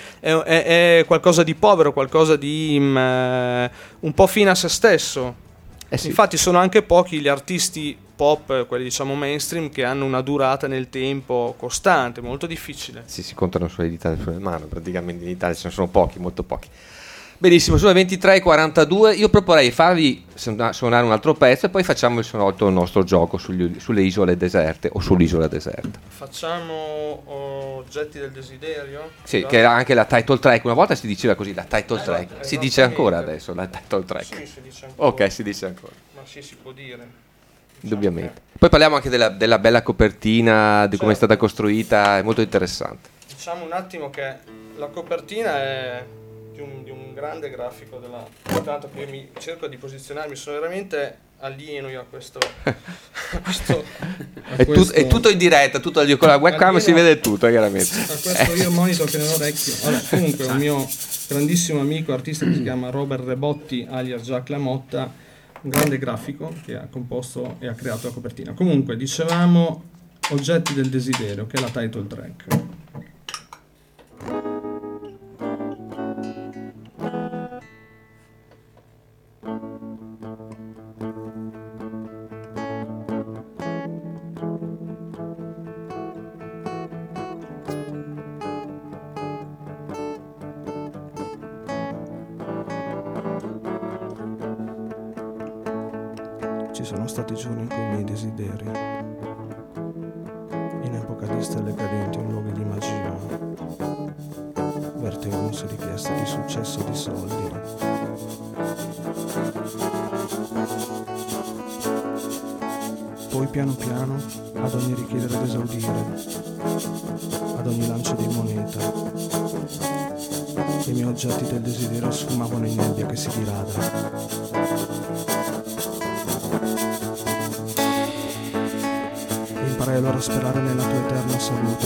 è qualcosa di povero, qualcosa di un po' fine a se stesso. Infatti sono anche pochi gli artisti pop, quelli diciamo mainstream, che hanno una durata nel tempo costante, molto difficile. Sì, si contano sulle dita sulle mani, praticamente in Italia ce ne sono pochi, molto pochi. Benissimo, sono le 23:42, io proporrei farvi suonare un altro pezzo e poi facciamo il nostro gioco sulle isole deserte o sull'isola deserta. Facciamo Oggetti del desiderio? Sì, che era anche la title track, una volta si diceva così, la title track, si dice ancora adesso la title track? Sì, si dice ancora. Ok, si dice ancora. Ma sì, si può dire. Indubbiamente. Poi parliamo anche della bella copertina, di come è stata costruita, è molto interessante. Diciamo un attimo che la copertina è di un grande grafico tanto che io mi cerco di posizionarmi, sono veramente alieno io a questo, è tutto in diretta, tutto con la webcam si vede tutto, chiaramente. A questo io monitor nell'orecchio. Allora, comunque un mio grandissimo amico artista che si chiama Robert Rebotti alias Jacques Lamotta, un grande grafico che ha composto e ha creato la copertina. Comunque dicevamo Oggetti del desiderio, che è la title track. Ci sono stati giorni in cui i miei desideri, in epoca di stelle cadenti, un luogo di magia, vertevano su richieste di successo e di soldi. Poi piano piano, ad ogni richiedere ed esaudire, ad ogni lancio di moneta, i miei oggetti del desiderio sfumavano in nebbia che si dirada. Imparai allora a sperare nella tua eterna salute,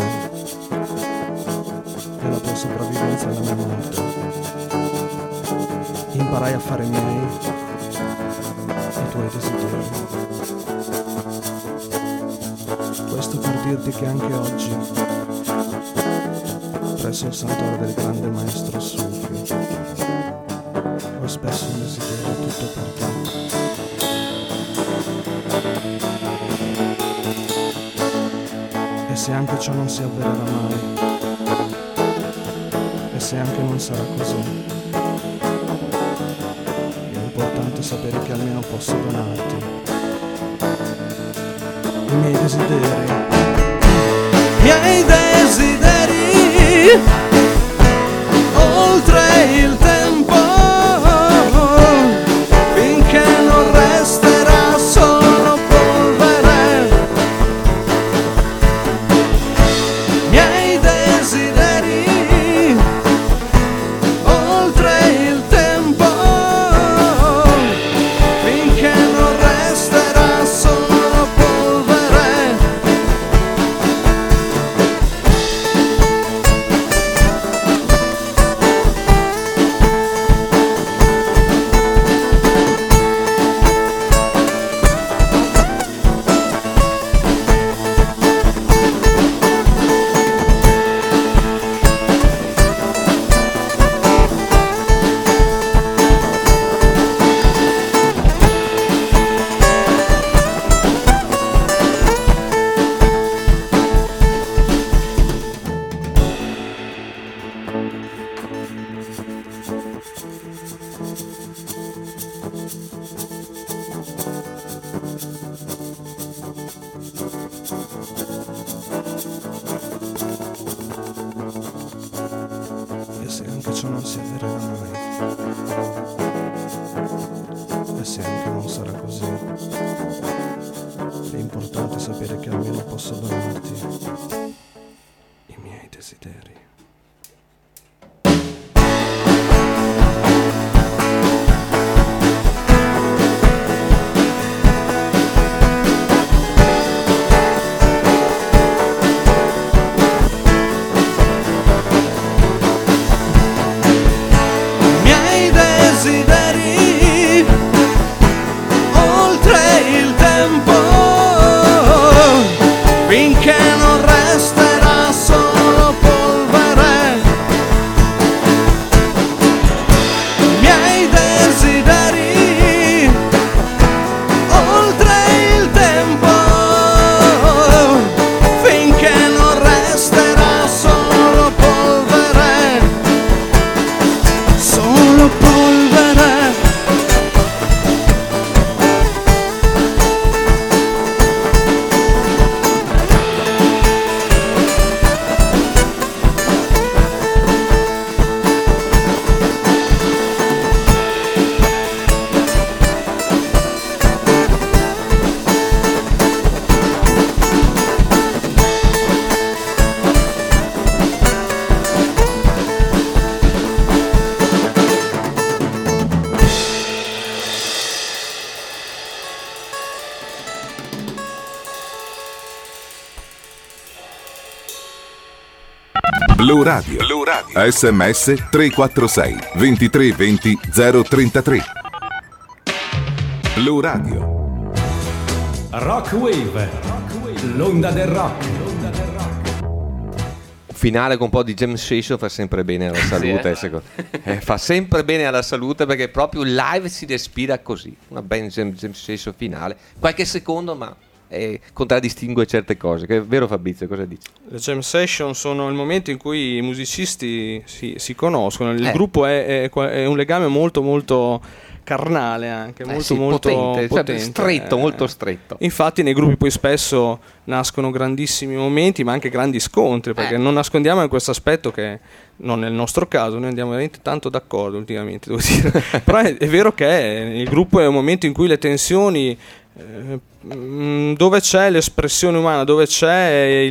nella tua sopravvivenza alla mia morte. Imparai a fare miei i tuoi desideri. Questo per dirti che anche oggi, presso il santuario del grande maestro Sufi, ho spesso un desiderio tutto per te. E se anche ciò non si avvererà mai, e se anche non sarà così, è importante sapere che almeno posso donarti i miei desideri. Miei desideri, oltre il tempo, finché non resterà solo polvere. Miei desideri, oltre il tempo, finché non resterà solo polvere. ghiaccio non si avvererà mai. E se anche non sarà così, è importante sapere che almeno posso donarti i miei desideri. Finché non resterà solo polvere, miei desideri oltre il tempo, finché non resterà solo polvere, solo polvere. Blu Radio. SMS 346 2320 033. Blu Radio. Rock Wave, l'onda del rock. Finale con un po' di jam session fa sempre bene alla salute, secondo me. Fa sempre bene alla salute perché proprio live si respira così. Una bella jam session finale, qualche secondo, ma contraddistingue certe cose. Che è vero, Fabrizio? Cosa dici? Le jam session sono il momento in cui i musicisti si conoscono. Il gruppo è un legame molto molto carnale, anche molto potente. potente. Cioè, stretto, molto stretto. Infatti nei gruppi poi spesso nascono grandissimi momenti, ma anche grandi scontri, perché non nascondiamo in questo aspetto che non è il nostro caso, noi andiamo veramente tanto d'accordo ultimamente, devo dire. Però è vero che il gruppo è un momento in cui le tensioni, dove c'è l'espressione umana, dove c'è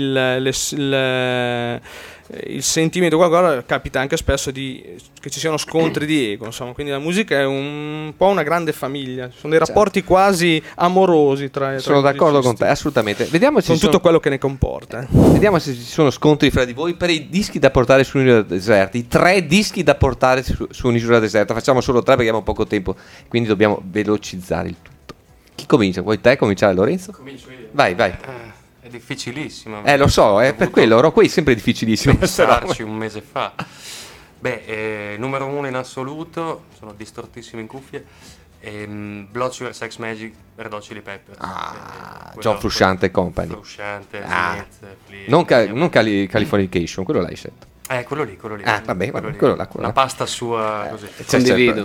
il sentimento, guarda, capita anche spesso che ci siano scontri di ego, insomma. Quindi la musica è un po' una grande famiglia, sono dei rapporti quasi amorosi tra sono d'accordo con te, assolutamente. Vediamo se tutto quello che ne comporta. Vediamo se ci sono scontri fra di voi per i dischi da portare su un'isola deserta, i 3 dischi da portare su un'isola deserta. Facciamo solo 3 perché abbiamo poco tempo, quindi dobbiamo velocizzare il tutto. Chi comincia? Vuoi te cominciare, Lorenzo? Comincio io. Vai. È difficilissimo. Lo so, è per quello, ero qui sempre difficilissimo. Pensarci un mese fa. Numero 1 in assoluto, sono distortissimo in cuffie. Blood Sugar Sex Magic, Red Hot Chili Peppers. John Frusciante Company. Frusciante, non Californication, quello l'hai scelto. Quello lì. Quello là. La pasta sua, così. Condivido.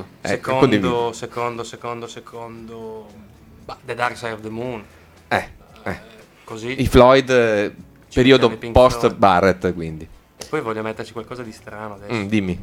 Secondo. The Dark Side of the Moon. Così. I Floyd, periodo post Barrett, quindi. Poi voglio metterci qualcosa di strano adesso. Dimmi.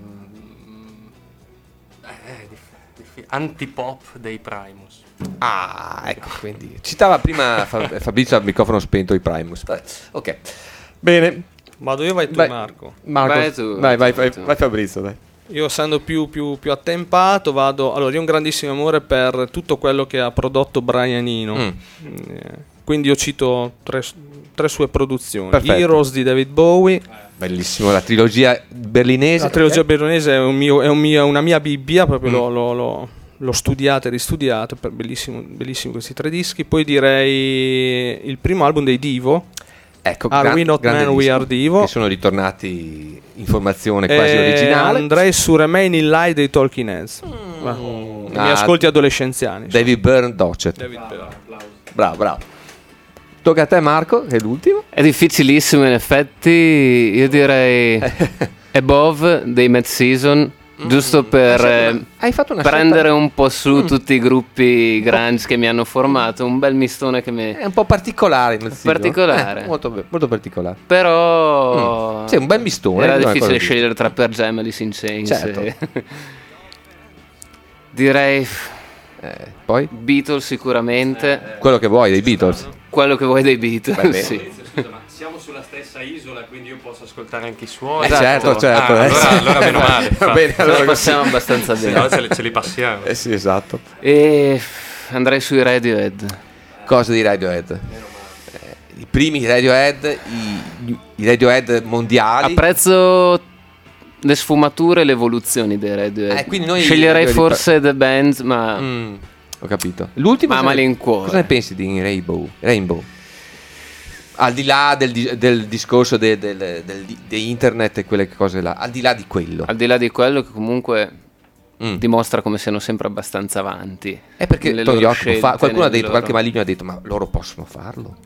Antipop dei Primus. Ecco, quindi citava prima Fabrizio al microfono spento i Primus. Ok, bene. Vado io, vai tu, Marco. Vai tu. Vai Fabrizio, dai. Io, essendo più attempato, vado. Allora, io ho un grandissimo amore per tutto quello che ha prodotto Brian Eno. Quindi io cito tre sue produzioni. Perfetto. Heroes di David Bowie. Bellissimo, la trilogia berlinese. La trilogia berlinese è una mia Bibbia, proprio l'ho studiata e ristudiata, bellissimo questi 3 dischi. Poi direi il primo album dei Divo. Ecco, Are We Not Men, We Are Divo, che sono ritornati in formazione quasi originale. Andrei su Remain in Light dei Talking Heads. Mi ascolti adolescenziani. David Byrne Docet. Bravo. Tocca a te, Marco, che è l'ultimo. È difficilissimo, in effetti. Io direi Above dei Mad Season. Giusto per hai fatto una prendere scelta... un po' su tutti i gruppi grunge che mi hanno formato, un bel mistone che mi... È un po' particolare nel stile. Particolare. Molto particolare. Però... Sì, un bel mistone. Era difficile scegliere tra Pearl Jam e Alice in Chains. Certo. Direi... poi? Beatles sicuramente. Quello che vuoi dei Beatles. Quello che vuoi dei Beatles, sì. Scusa, ma siamo sulla stessa isola, quindi io posso ascoltare anche i suoni. Certo. Allora meno male. Va bene, allora ce passiamo abbastanza bene. No, ce li passiamo. Sì, esatto. E andrei sui Radiohead. Cosa di Radiohead? I primi Radiohead, i Radiohead mondiali. Apprezzo le sfumature e le evoluzioni dei Radiohead. Quindi noi sceglierei forse The Band, ma ho capito. L'ultimo, ma malincuore. Cosa ne pensi di Rainbow? Al di là del discorso di internet e quelle cose là, al di là di quello che comunque dimostra come siano sempre abbastanza avanti. È perché Tony York qualcuno ha detto, qualche maligno ha detto, ma loro possono farlo?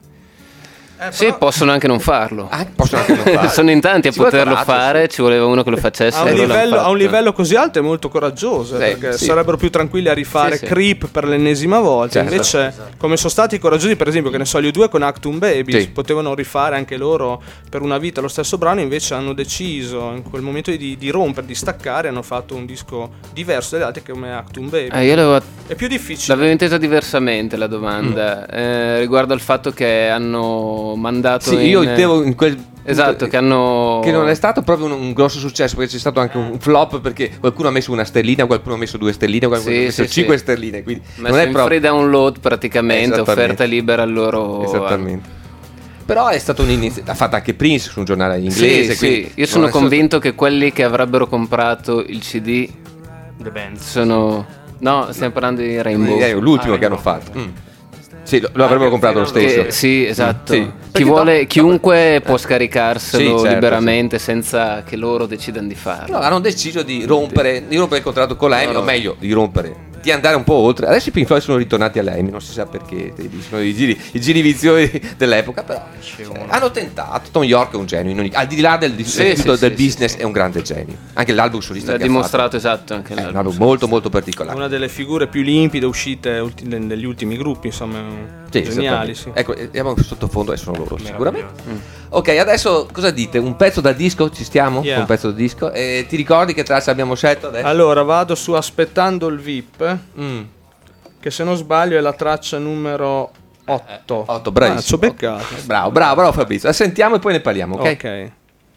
Sì, possono anche non farlo. Possono anche non farlo. Sono in tanti a poterlo fare, ci voleva uno che lo facesse. A un livello così alto è molto coraggioso, perché sarebbero più tranquilli a rifare Creep per l'ennesima volta. Certo. Invece, come sono stati coraggiosi, per esempio, che ne so, gli U2 con Actum Babies, potevano rifare anche loro per una vita lo stesso brano, invece hanno deciso in quel momento di rompere, di staccare, hanno fatto un disco diverso dagli altri come Actum Babies. È più difficile. L'avevo intesa diversamente la domanda, riguardo al fatto che hanno mandato io intevo in quel che non è stato proprio un grosso successo, perché c'è stato anche un flop, perché qualcuno ha messo una stellina, qualcuno ha messo 2 stelline, qualcuno ha messo 5 stelline, quindi non è proprio free download praticamente, offerta libera al loro. Esattamente. Però è stato un inizio, ha fatto anche Prince su un giornale inglese. Sì. Io sono convinto che quelli che avrebbero comprato il CD The Band sono stiamo parlando di Rainbow. L'ultimo che hanno fatto. Sì, lo avrebbero comprato lo stesso. Sì, esatto. Sì. Chiunque può scaricarselo liberamente senza che loro decidano di farlo. No, hanno deciso di rompere il contratto con l'EMI, o meglio, di andare un po' oltre. Adesso i Pink Floyd sono ritornati all'EMI, non si sa perché, sono i giri viziosi dell'epoca, però hanno tentato. Tom York è un genio, al di là del business è un grande genio. Anche l'album solista l'ha dimostrato, esatto, anche è un album molto molto particolare. Una delle figure più limpide uscite negli ultimi gruppi, insomma, geniali. Sì. Ecco, abbiamo sottofondo e sono loro sicuramente. Ok, adesso cosa dite? Un pezzo dal disco? Ci stiamo? Un pezzo dal disco. Ti ricordi che traccia abbiamo scelto adesso? Allora vado su Aspettando il VIP, che se non sbaglio è la traccia numero 8. 8, bravissimo. Ci ho beccato. Bravo Fabrizio. La sentiamo e poi ne parliamo, ok? Ok.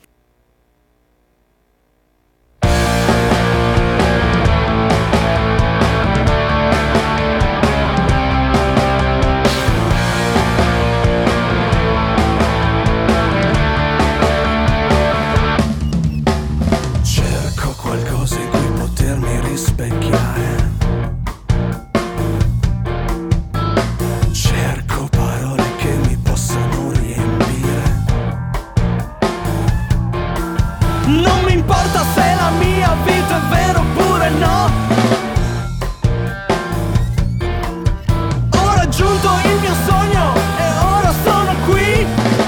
Cerco parole che mi possano riempire. Non mi importa se la mia vita è vera oppure no. Ho raggiunto il mio sogno e ora sono qui.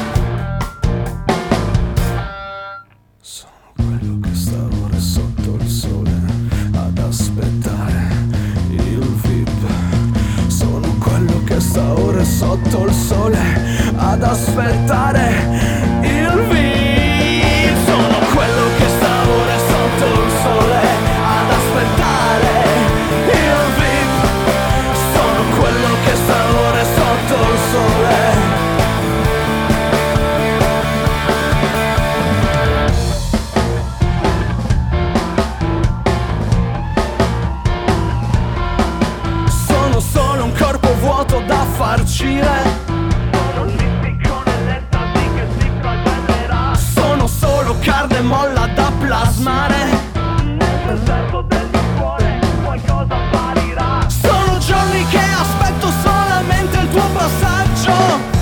Sono quello che sta ora sotto il sole ad aspettare il VIP. Sono quello che sta ora sotto il sole ad aspettare il VIP. Sono quello che sta ora sotto il sole ad aspettare il VIP. Sono quello che sta ora sotto il sole. Sono solo un corpo vuoto da farcire. Sono solo carne molla da plasmare. Nel deserto del mio cuore qualcosa apparirà. Sono giorni che aspetto solamente il tuo passaggio.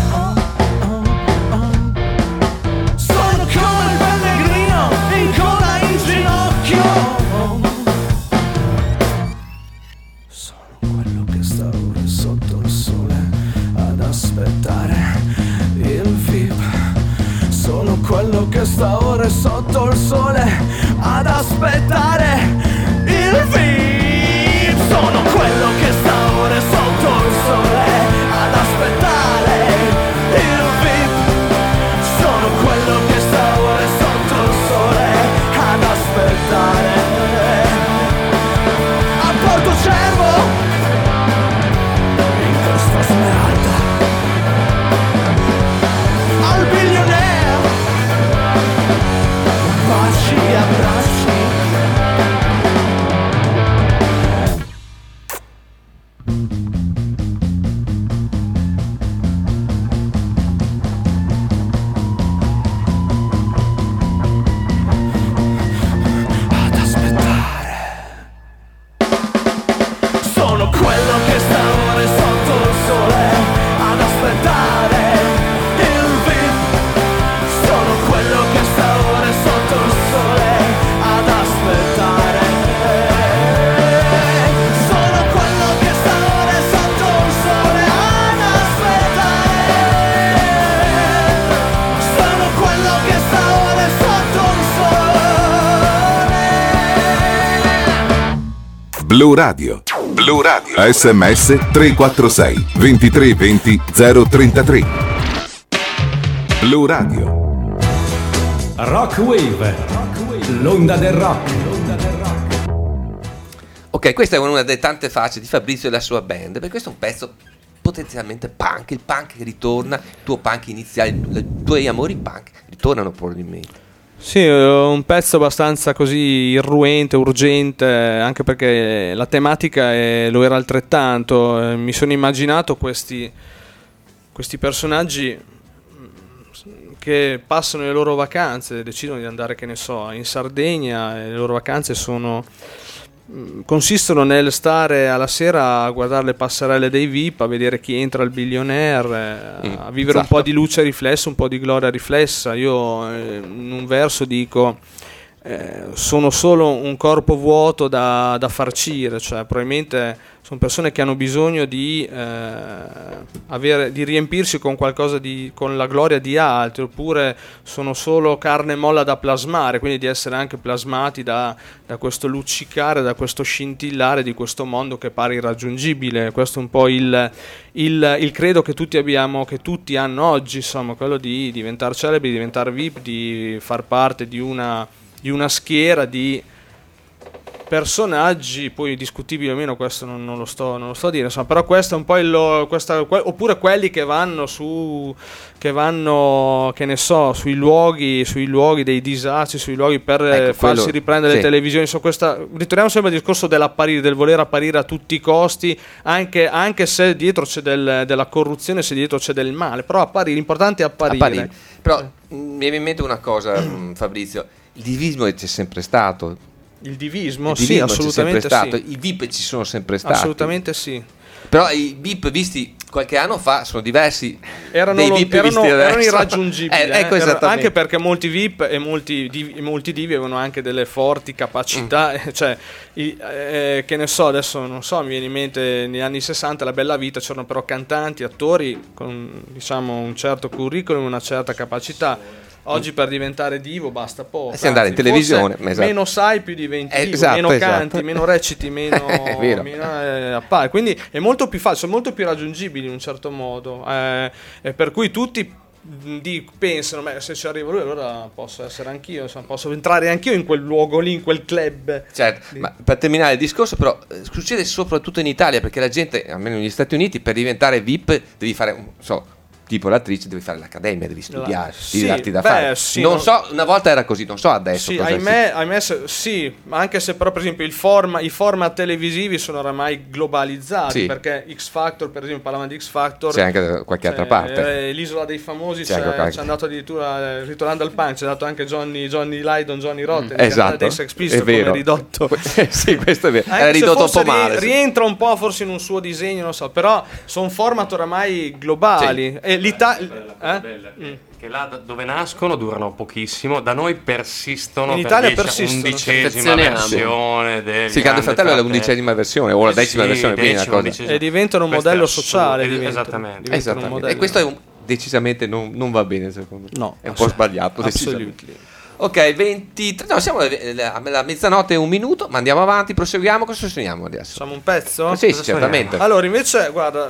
Sono come il pellegrino in coda in ginocchio. Sono quello che sta ora sotto il sole ad aspettare il VIP. Sono quello che sta ora sotto il sole ad aspettare Blu Radio. Blu Radio. SMS 346 2320 033. Blu Radio. Rock Wave, l'onda del rock. Ok, questa è una delle tante facce di Fabrizio e la sua band, perché questo è un pezzo potenzialmente punk, il punk che ritorna, il tuo punk iniziale, i tuoi amori punk ritornano probabilmente. Sì, un pezzo abbastanza così irruente, urgente, anche perché la tematica lo era altrettanto. Mi sono immaginato questi personaggi che passano le loro vacanze, decidono di andare, che ne so, in Sardegna, e le loro vacanze consistono nel stare alla sera a guardare le passerelle dei VIP, a vedere chi entra al billionaire, a vivere un po' di luce riflessa, un po' di gloria riflessa. Io in un verso dico sono solo un corpo vuoto da farcire, cioè probabilmente sono persone che hanno bisogno di riempirsi con qualcosa con la gloria di altri, oppure sono solo carne molla da plasmare, quindi di essere anche plasmati da questo luccicare, da questo scintillare di questo mondo che pare irraggiungibile. Questo è un po' il credo che tutti abbiamo, che tutti hanno oggi, insomma, quello di diventare celebri, di diventare VIP, di far parte di una schiera di personaggi, poi discutibili o meno, questo non lo sto a dire, insomma, però questo è un po' oppure quelli che vanno che ne so, sui luoghi dei disastri, sui luoghi per farsi riprendere le televisioni. Ritorniamo sempre al discorso dell'apparire, del voler apparire a tutti i costi, anche se dietro c'è della corruzione, se dietro c'è del male, però apparire, l'importante è apparire. Però mi viene in mente una cosa, Fabrizio, il divismo c'è sempre stato. Il divismo sì, assolutamente sì. I VIP ci sono sempre stati. Assolutamente sì. Però i VIP visti qualche anno fa sono diversi. Erano irraggiungibili. Anche perché molti VIP e molti divi avevano anche delle forti capacità. Cioè, che ne so, adesso non so, mi viene in mente negli anni 60 La Bella Vita, c'erano però cantanti, attori con, diciamo, un certo curriculum, una certa capacità. Oggi per diventare divo basta poco. Andare in televisione, meno sai più diventi divo, meno canti, meno reciti, meno appari. Quindi è molto più facile, sono molto più raggiungibili in un certo modo. Per cui tutti pensano, se ci arrivo lui allora posso essere anch'io, insomma, posso entrare anch'io in quel luogo lì, in quel club. Certo, ma per terminare il discorso, però succede soprattutto in Italia, perché la gente, almeno negli Stati Uniti, per diventare VIP devi fare, tipo l'attrice, devi fare l'accademia, devi studiare, devi darti da fare. Sì, non so, una volta era così, non so adesso. Sì, ahimè, sì, ma anche se però per esempio i format televisivi sono oramai globalizzati, perché X Factor, per esempio, parlavano di X Factor, c'è anche da qualche altra parte. L'Isola dei Famosi c'è andato addirittura, ritornando al punk, c'è andato anche Johnny Lydon, Johnny Rotten, dei Sex Pistols, come ridotto. Sì, questo è vero. Era ridotto un po' male. Rientra un po' forse in un suo disegno, non so, però sono format oramai globali. Sì. Che là dove nascono durano pochissimo, da noi persistono. In Italia per persistono. 11ª versione del Grande Fratello è la 11ª versione o la 10ª versione, quindi una cosa. E diventano un modello sociale. Esattamente. E questo decisamente non va bene, secondo me. No, è un po' sbagliato. Ok, 23. No, siamo alla mezzanotte e un minuto, ma andiamo avanti, proseguiamo. Cosa sosteniamo adesso? Facciamo un pezzo? Sì, certamente. Allora, invece, guarda,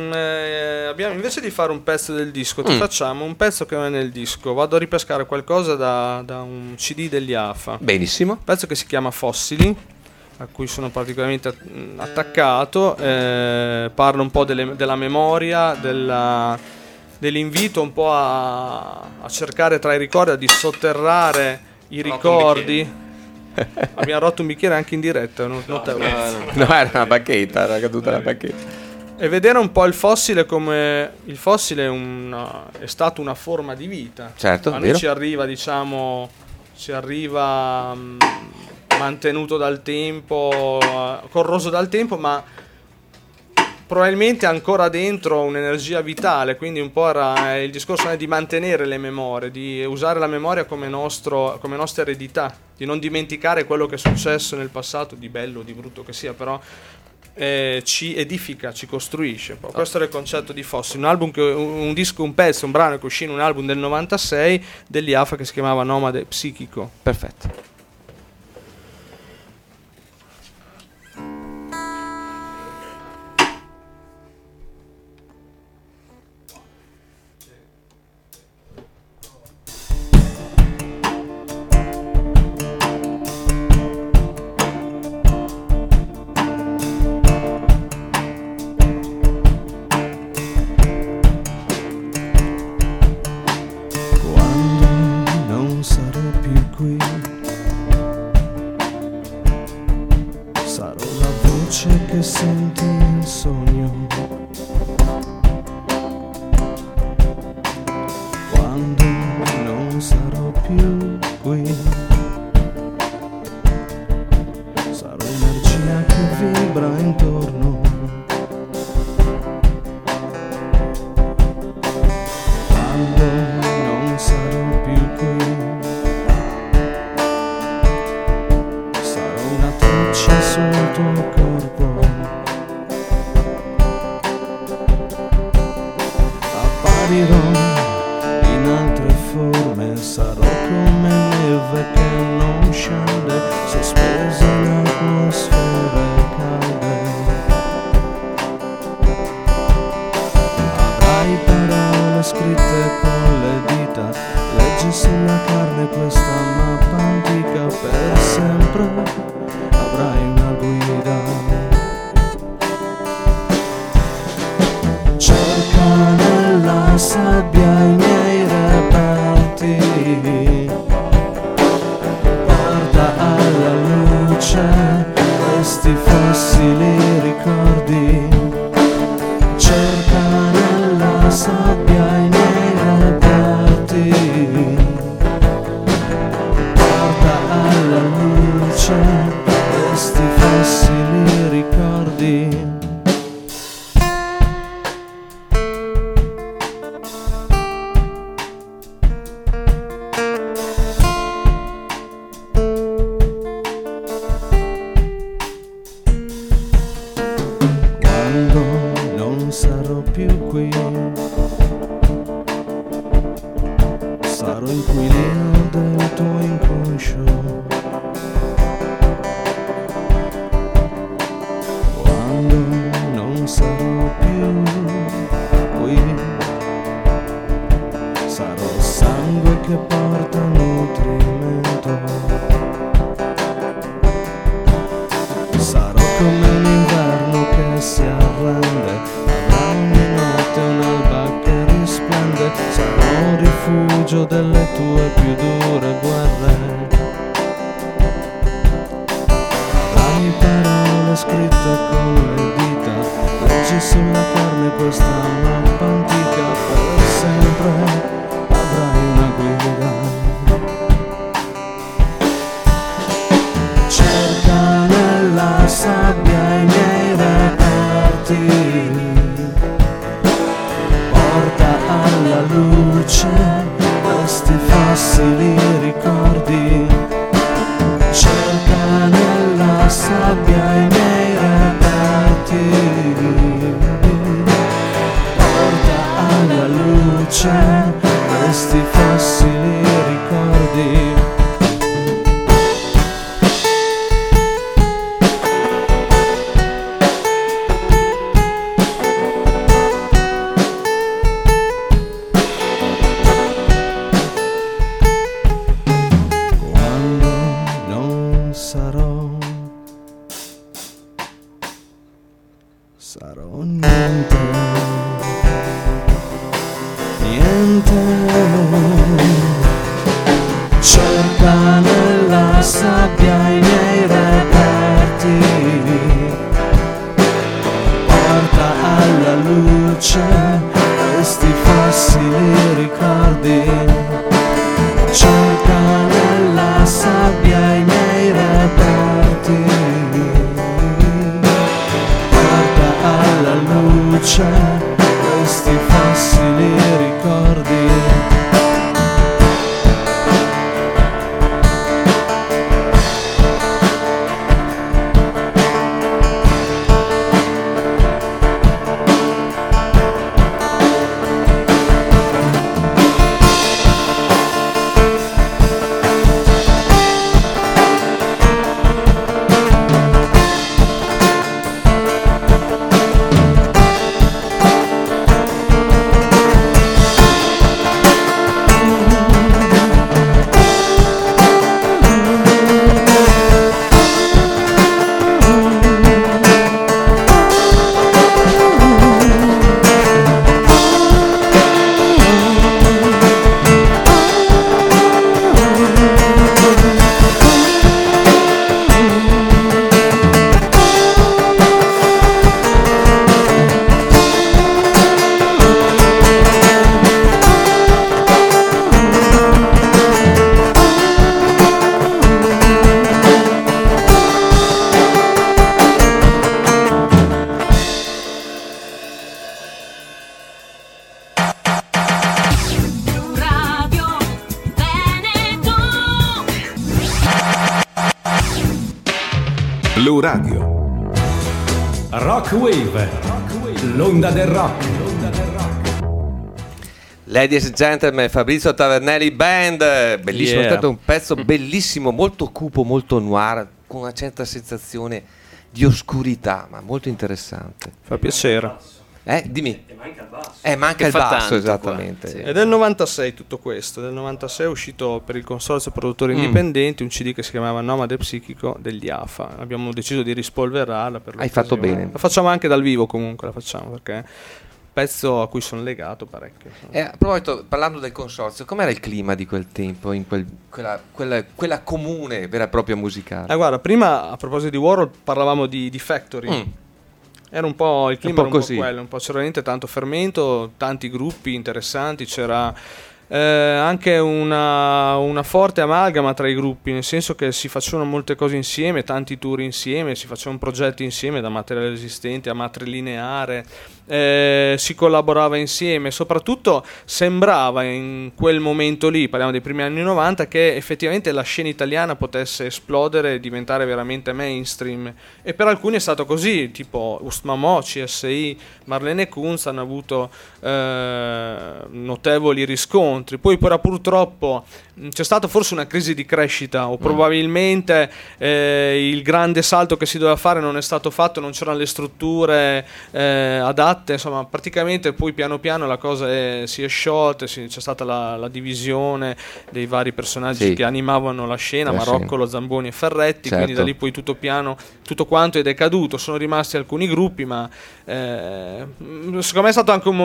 invece di fare un pezzo del disco, ti facciamo un pezzo che non è nel disco. Vado a ripescare qualcosa da un CD degli AFA. Benissimo. Un pezzo che si chiama Fossili, a cui sono particolarmente attaccato. Parla un po' della memoria, dell'invito un po' a cercare tra i ricordi, a dissotterrare i ricordi. Abbiamo rotto un bicchiere anche in diretta. No, era una bacchetta, era caduta la bacchetta. E vedere un po' il fossile come il fossile è stato una forma di vita. Certo, a noi ci arriva, diciamo, mantenuto dal tempo, corroso dal tempo, ma probabilmente ancora dentro un'energia vitale, quindi un po' il discorso è di mantenere le memorie, di usare la memoria come nostra eredità, di non dimenticare quello che è successo nel passato, di bello o di brutto che sia, però ci edifica, ci costruisce. Questo era il concetto di Fossi, un brano che uscì in un album del 96 degli AFA che si chiamava Nomade Psichico. Perfetto. che senti il sogno, quando non sarò più qui, sarò energia che vibra intorno, quando non sarò più qui, sarò una traccia sul tuo corpo, apparirò in altre forme, sarò come neve che non scende, sospesa in atmosfere calde. Avrai parole scritte con le dita, leggi sulla carne questa mappa antica, per sempre avrai una guida. Cerca nella sabbia i miei reperti, porta alla luce questi fossili ricordi. Cerca nella sabbia i miei reperti, porta alla luce questi fossili ricordi. Quando non sarò più qui, sarò inquilino del tuo inconscio. Quando non sarò più qui, sarò sangue che porta nutrimento. Sarò come un inverno che si arrende, avrà ogni notte un'alba che risplende, sarò un rifugio delle tue più dure guerre. Avrai parole scritte con le dita, leggi sulla carne questa mappa antica, per sempre avrai una guida. Cerca nella sabbia i miei reperti, porta alla luce questi fossili ricordi. Cerca nella sabbia i miei reperti, porta alla luce questi fossili ricordi. Sarò niente, niente. Cerca nella sabbia i miei reperti, porta alla luce questi fossili ricordi. Cerca nella sabbia i miei reperti, alla luce questi fossili ricordi. Blu Radio. Rock Wave, l'onda del rock. Ladies and gentlemen, Fabrizio Tavernelli Band. Bellissimo, è stato un pezzo bellissimo, molto cupo, molto noir, con una certa sensazione di oscurità, ma molto interessante. Fa piacere. Dimmi. E manca il basso. Manca il basso, tanto esattamente. qua, sì. È del 96 tutto questo. Del 96 è uscito per il consorzio produttori indipendenti un CD che si chiamava Nomade Psichico degli AFA. Abbiamo deciso di rispolverarla per Hai fatto l'occasione. bene. La facciamo anche dal vivo, comunque la facciamo, perché è un pezzo a cui sono legato parecchio. A proposito, parlando del consorzio, com'era il clima di quel tempo, in quella comune vera e propria musicale? Guarda, prima a proposito di Warhol parlavamo di Factory. Era un po' il clima, Un po' così. quello, c'era veramente tanto fermento, tanti gruppi interessanti, c'era anche una forte amalgama tra i gruppi, nel senso che si facevano molte cose insieme, tanti tour insieme, si facevano progetti insieme, da materiale resistente a matrilineare, si collaborava insieme, soprattutto sembrava in quel momento lì, parliamo dei primi anni 90, che effettivamente la scena italiana potesse esplodere e diventare veramente mainstream, e per alcuni è stato così, tipo Ustmamo, CSI, Marlene Kunz hanno avuto notevoli riscontri. Poi però purtroppo c'è stata forse una crisi di crescita, o probabilmente il grande salto che si doveva fare non è stato fatto, non c'erano le strutture adatte, insomma praticamente poi piano piano la cosa si è sciolta, c'è stata la divisione dei vari personaggi che animavano la scena, Maroccolo, Zamboni e Ferretti, quindi da lì poi tutto quanto è decaduto, sono rimasti alcuni gruppi, ma secondo me è stato anche un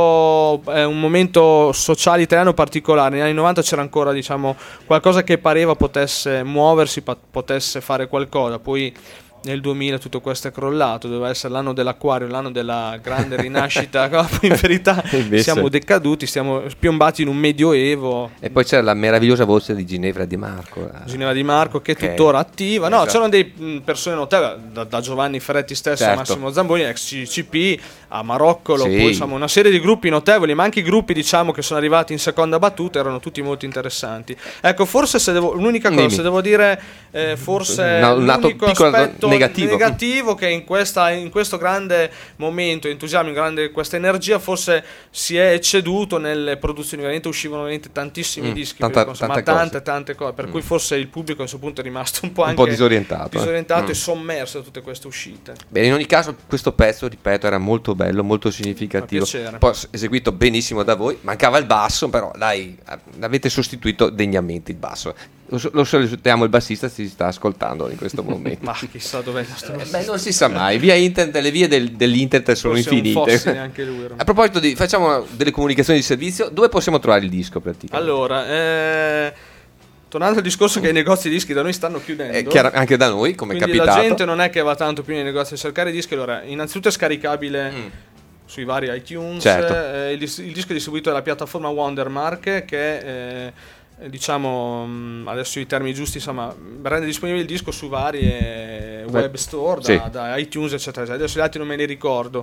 momento sociale italiano particolare. Negli anni 90 c'era ancora, diciamo, qualcosa che pareva potesse muoversi, potesse fare qualcosa. Poi nel 2000 tutto questo è crollato, doveva essere l'anno dell'acquario, l'anno della grande rinascita, in verità siamo decaduti, siamo piombati in un medioevo. E poi c'era la meravigliosa voce di Ginevra Di Marco. Ginevra Di Marco, che è tuttora attiva. No, c'erano dei persone notevoli, da Giovanni Ferretti stesso a Massimo Zamboni, ex CCP, a Maroccolo, poi insomma una serie di gruppi notevoli, ma anche i gruppi, diciamo, che sono arrivati in seconda battuta erano tutti molto interessanti. Ecco, forse l'unica cosa, se devo dire, forse un lato piccolo aspetto negativo che in questo grande momento, entusiasmo, questa energia, forse si è ecceduto nelle produzioni. Veramente uscivano tantissimi dischi, tante cose, per cui forse il pubblico a questo punto è rimasto un po' disorientato e sommerso da tutte queste uscite. Bene, in ogni caso questo pezzo, ripeto, era molto bello, molto significativo, poi eseguito benissimo da voi. Mancava il basso, però dai, l'avete sostituito degnamente il basso. Lo salutiamo, il bassista si sta ascoltando in questo momento. Ma chissà dov'è il nostro bassista. Non si sa mai, via internet, le vie dell'internet sono infinite. Anche lui, a proposito facciamo delle comunicazioni di servizio. Dove possiamo trovare il disco praticamente? Allora, tornando al discorso che i negozi di dischi da noi stanno chiudendo, anche da noi, come è capitato, la gente non è che va tanto più nei negozi a cercare dischi. Allora, innanzitutto è scaricabile sui vari iTunes, il disco è distribuito dalla piattaforma Wondermark, che diciamo, adesso i termini giusti, insomma, rende disponibile il disco su varie web store, da iTunes eccetera. Adesso gli altri non me li ricordo.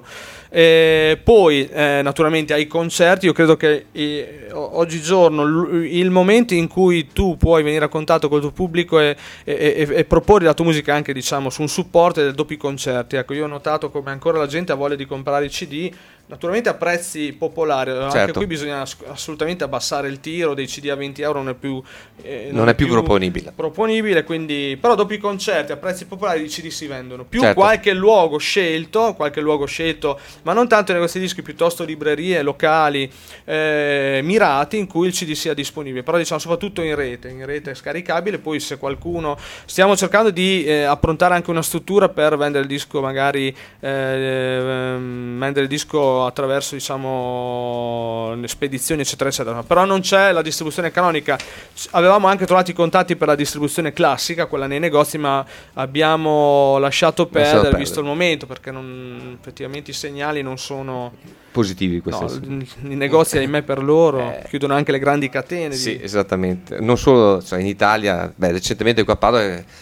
Poi naturalmente ai concerti. Io credo che oggigiorno il momento in cui tu puoi venire a contatto col tuo pubblico e proporre la tua musica anche, diciamo, su un supporto è dopo i concerti. Ecco, io ho notato come ancora la gente ha voglia di comprare i CD, naturalmente a prezzi popolari. Anche qui bisogna assolutamente abbassare il tiro. Dei CD a 20 euro non è più proponibile, quindi, però dopo i concerti a prezzi popolari i CD si vendono più. Qualche luogo scelto, ma non tanto nei negozi dischi, piuttosto librerie locali mirati in cui il CD sia disponibile, però diciamo soprattutto in rete è scaricabile. Poi se qualcuno, stiamo cercando di approntare anche una struttura per vendere il disco, magari vendere il disco attraverso, diciamo, le spedizioni eccetera eccetera, però non c'è la distribuzione canonica. Avevamo anche trovato i contatti per la distribuzione classica, quella nei negozi, ma abbiamo lasciato perdere visto il momento, perché effettivamente i segnali non sono positivi. I negozi, ahimè per loro, chiudono anche le grandi catene. Sì, esattamente. Non solo, in Italia, recentemente qua a Padova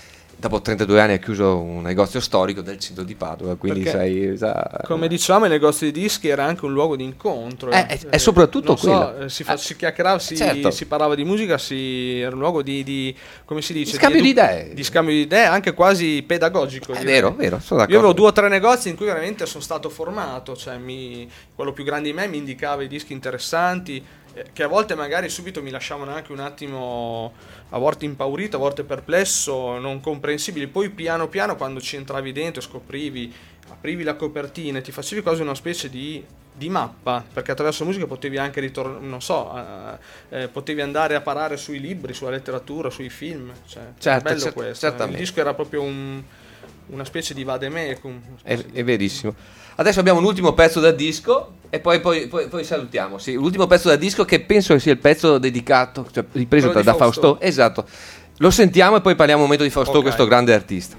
dopo 32 anni ha chiuso un negozio storico del centro di Padova, quindi Perché, sai come diciamo, il negozio di dischi era anche un luogo di incontro. È soprattutto quello. Si chiacchierava, certo. si parlava di musica, era un luogo di come si dice? Scambio di idee. Di scambio di idee, anche quasi pedagogico. È vero, sono d'accordo. Io avevo 2 o 3 negozi in cui veramente sono stato formato, cioè quello più grande di me mi indicava i dischi interessanti, che a volte magari subito mi lasciavano anche un attimo, a volte impaurito, a volte perplesso, non comprensibili. Poi piano piano, quando ci entravi dentro e scoprivi, aprivi la copertina e ti facevi quasi una specie di mappa, perché attraverso la musica potevi anche potevi andare a parare sui libri, sulla letteratura, sui film, cioè, certo, bello questo. certamente. Il disco era proprio una specie di vademecum. È verissimo. Adesso abbiamo un ultimo pezzo da disco e poi salutiamo. Sì, l'ultimo pezzo da disco, che penso sia il pezzo dedicato, cioè ripreso da Fausto. Esatto. Lo sentiamo e poi parliamo un momento di Fausto, questo grande artista.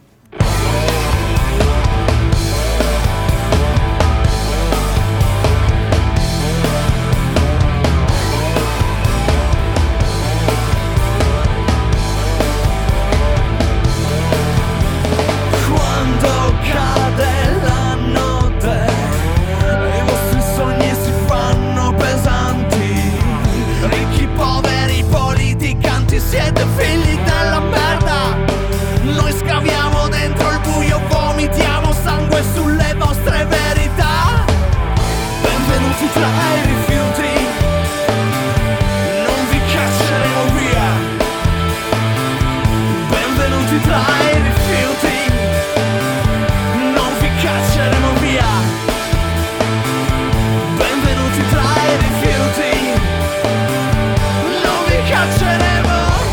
Siete figli della merda. Noi scaviamo dentro il buio, vomitiamo sangue sulle vostre verità. Benvenuti tra i rifiuti, non vi cacceremo via. Benvenuti tra i rifiuti, non vi cacceremo via. Benvenuti tra i rifiuti, non vi cacceremo.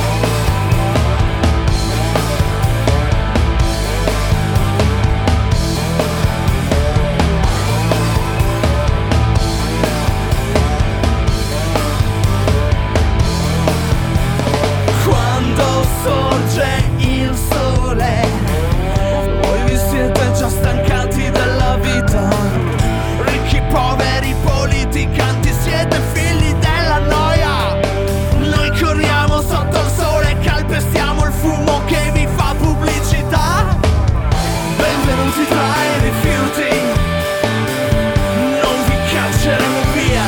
Sorge il sole, voi vi siete già stancati della vita. Ricchi, poveri, politicanti, siete figli della noia. Noi corriamo sotto il sole, calpestiamo il fumo che vi fa pubblicità. Benvenuti tra i rifiuti, non vi cacceremo via.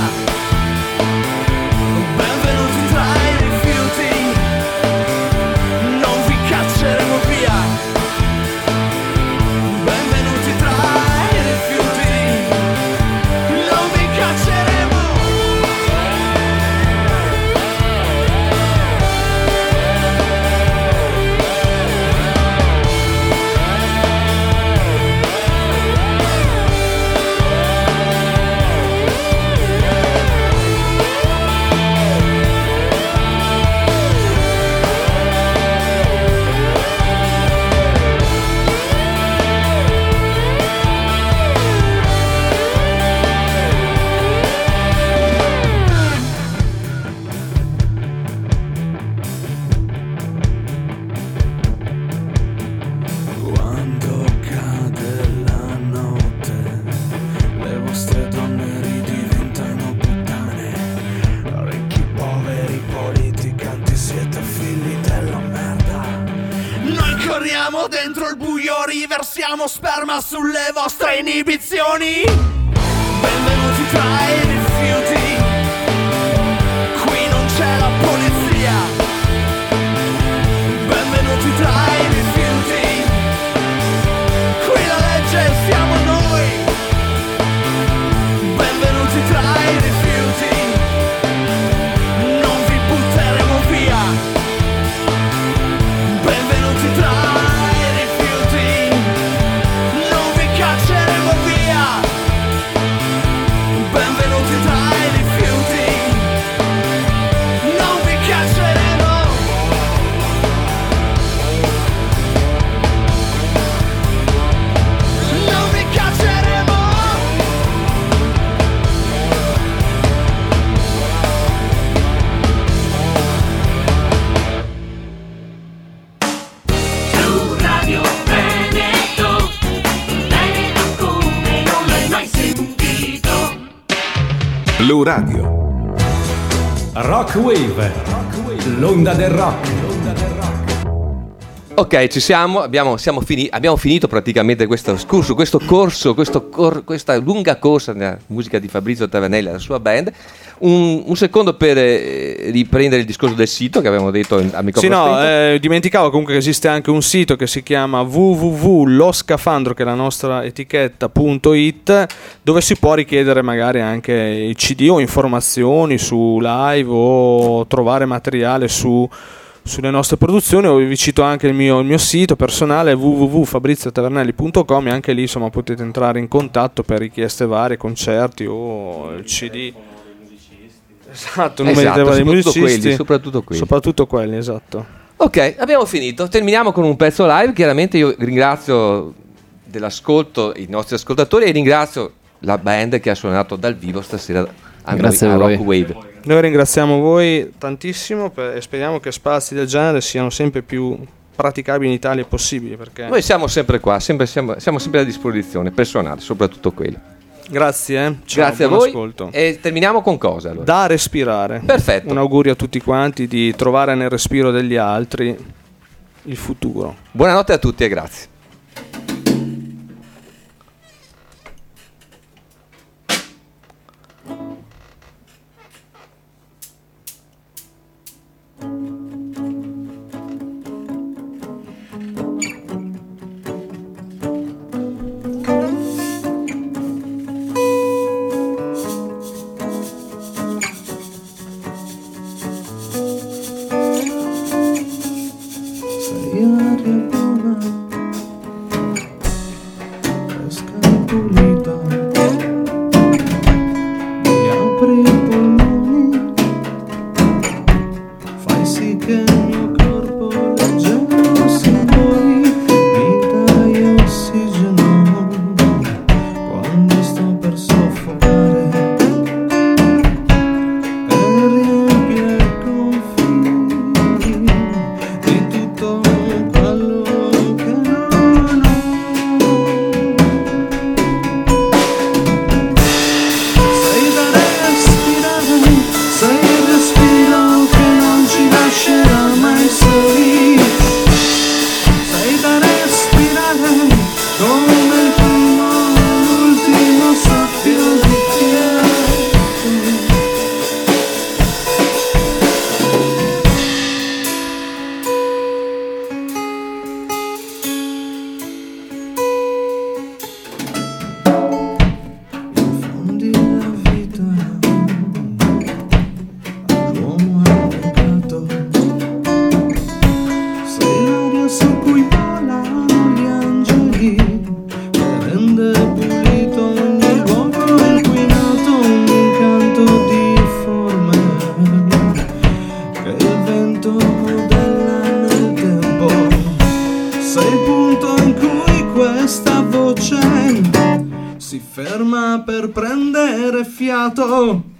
Benvenuti tra i rifiuti, non vi cacceremo via. Benvenuti tra i rifiuti, non vi cacceremo. Quando cade la notte, le vostre donne ridiventano puttane. Ricchi, poveri, politicanti, siete figli della merda. Noi corriamo dentro il buio, riversiamo sperma sulle vostre inibizioni. Benvenuti tra i rifiuti, qui non c'è la polizia. Benvenuti tra i rifiuti, qui la legge siamo noi. Benvenuti tra i rifiuti, non vi butteremo via. Benvenuti tra i rifiuti, non vi cacceremo via. Benvenuti tra i rifiuti, non vi cacceremo. Non vi cacceremo. Blu Radio Veneto, Veneto come non l'hai mai sentito. Blu Radio. Rock Wave, l'onda del rock. Ok, ci siamo, abbiamo finito praticamente questo corso, questa lunga corsa nella musica di Fabrizio Tavernelli e la sua band. Un secondo per riprendere il discorso del sito che avevamo detto a microfono. Dimenticavo comunque che esiste anche un sito che si chiama www.loscafandro, che è la nostra etichetta.it, dove si può richiedere magari anche i CD o informazioni su live o trovare materiale sulle nostre produzioni. O vi cito anche il mio sito personale www.fabrizioTavernelli.com, e anche lì insomma potete entrare in contatto per richieste varie, concerti o il CD. Esatto, soprattutto quelli, esatto. Ok, abbiamo finito. Terminiamo con un pezzo live. Chiaramente io ringrazio dell'ascolto i nostri ascoltatori e ringrazio la band che ha suonato dal vivo stasera a Rock Wave. Noi ringraziamo voi tantissimo e speriamo che spazi del genere siano sempre più praticabili in Italia possibili, perché noi siamo sempre qua, siamo sempre a disposizione, personale, soprattutto quello. Grazie, grazie a voi. Ascolto. E terminiamo con cosa allora? Da respirare. Perfetto. Un augurio a tutti quanti di trovare nel respiro degli altri il futuro. Buonanotte a tutti e grazie. Si ferma per prendere fiato.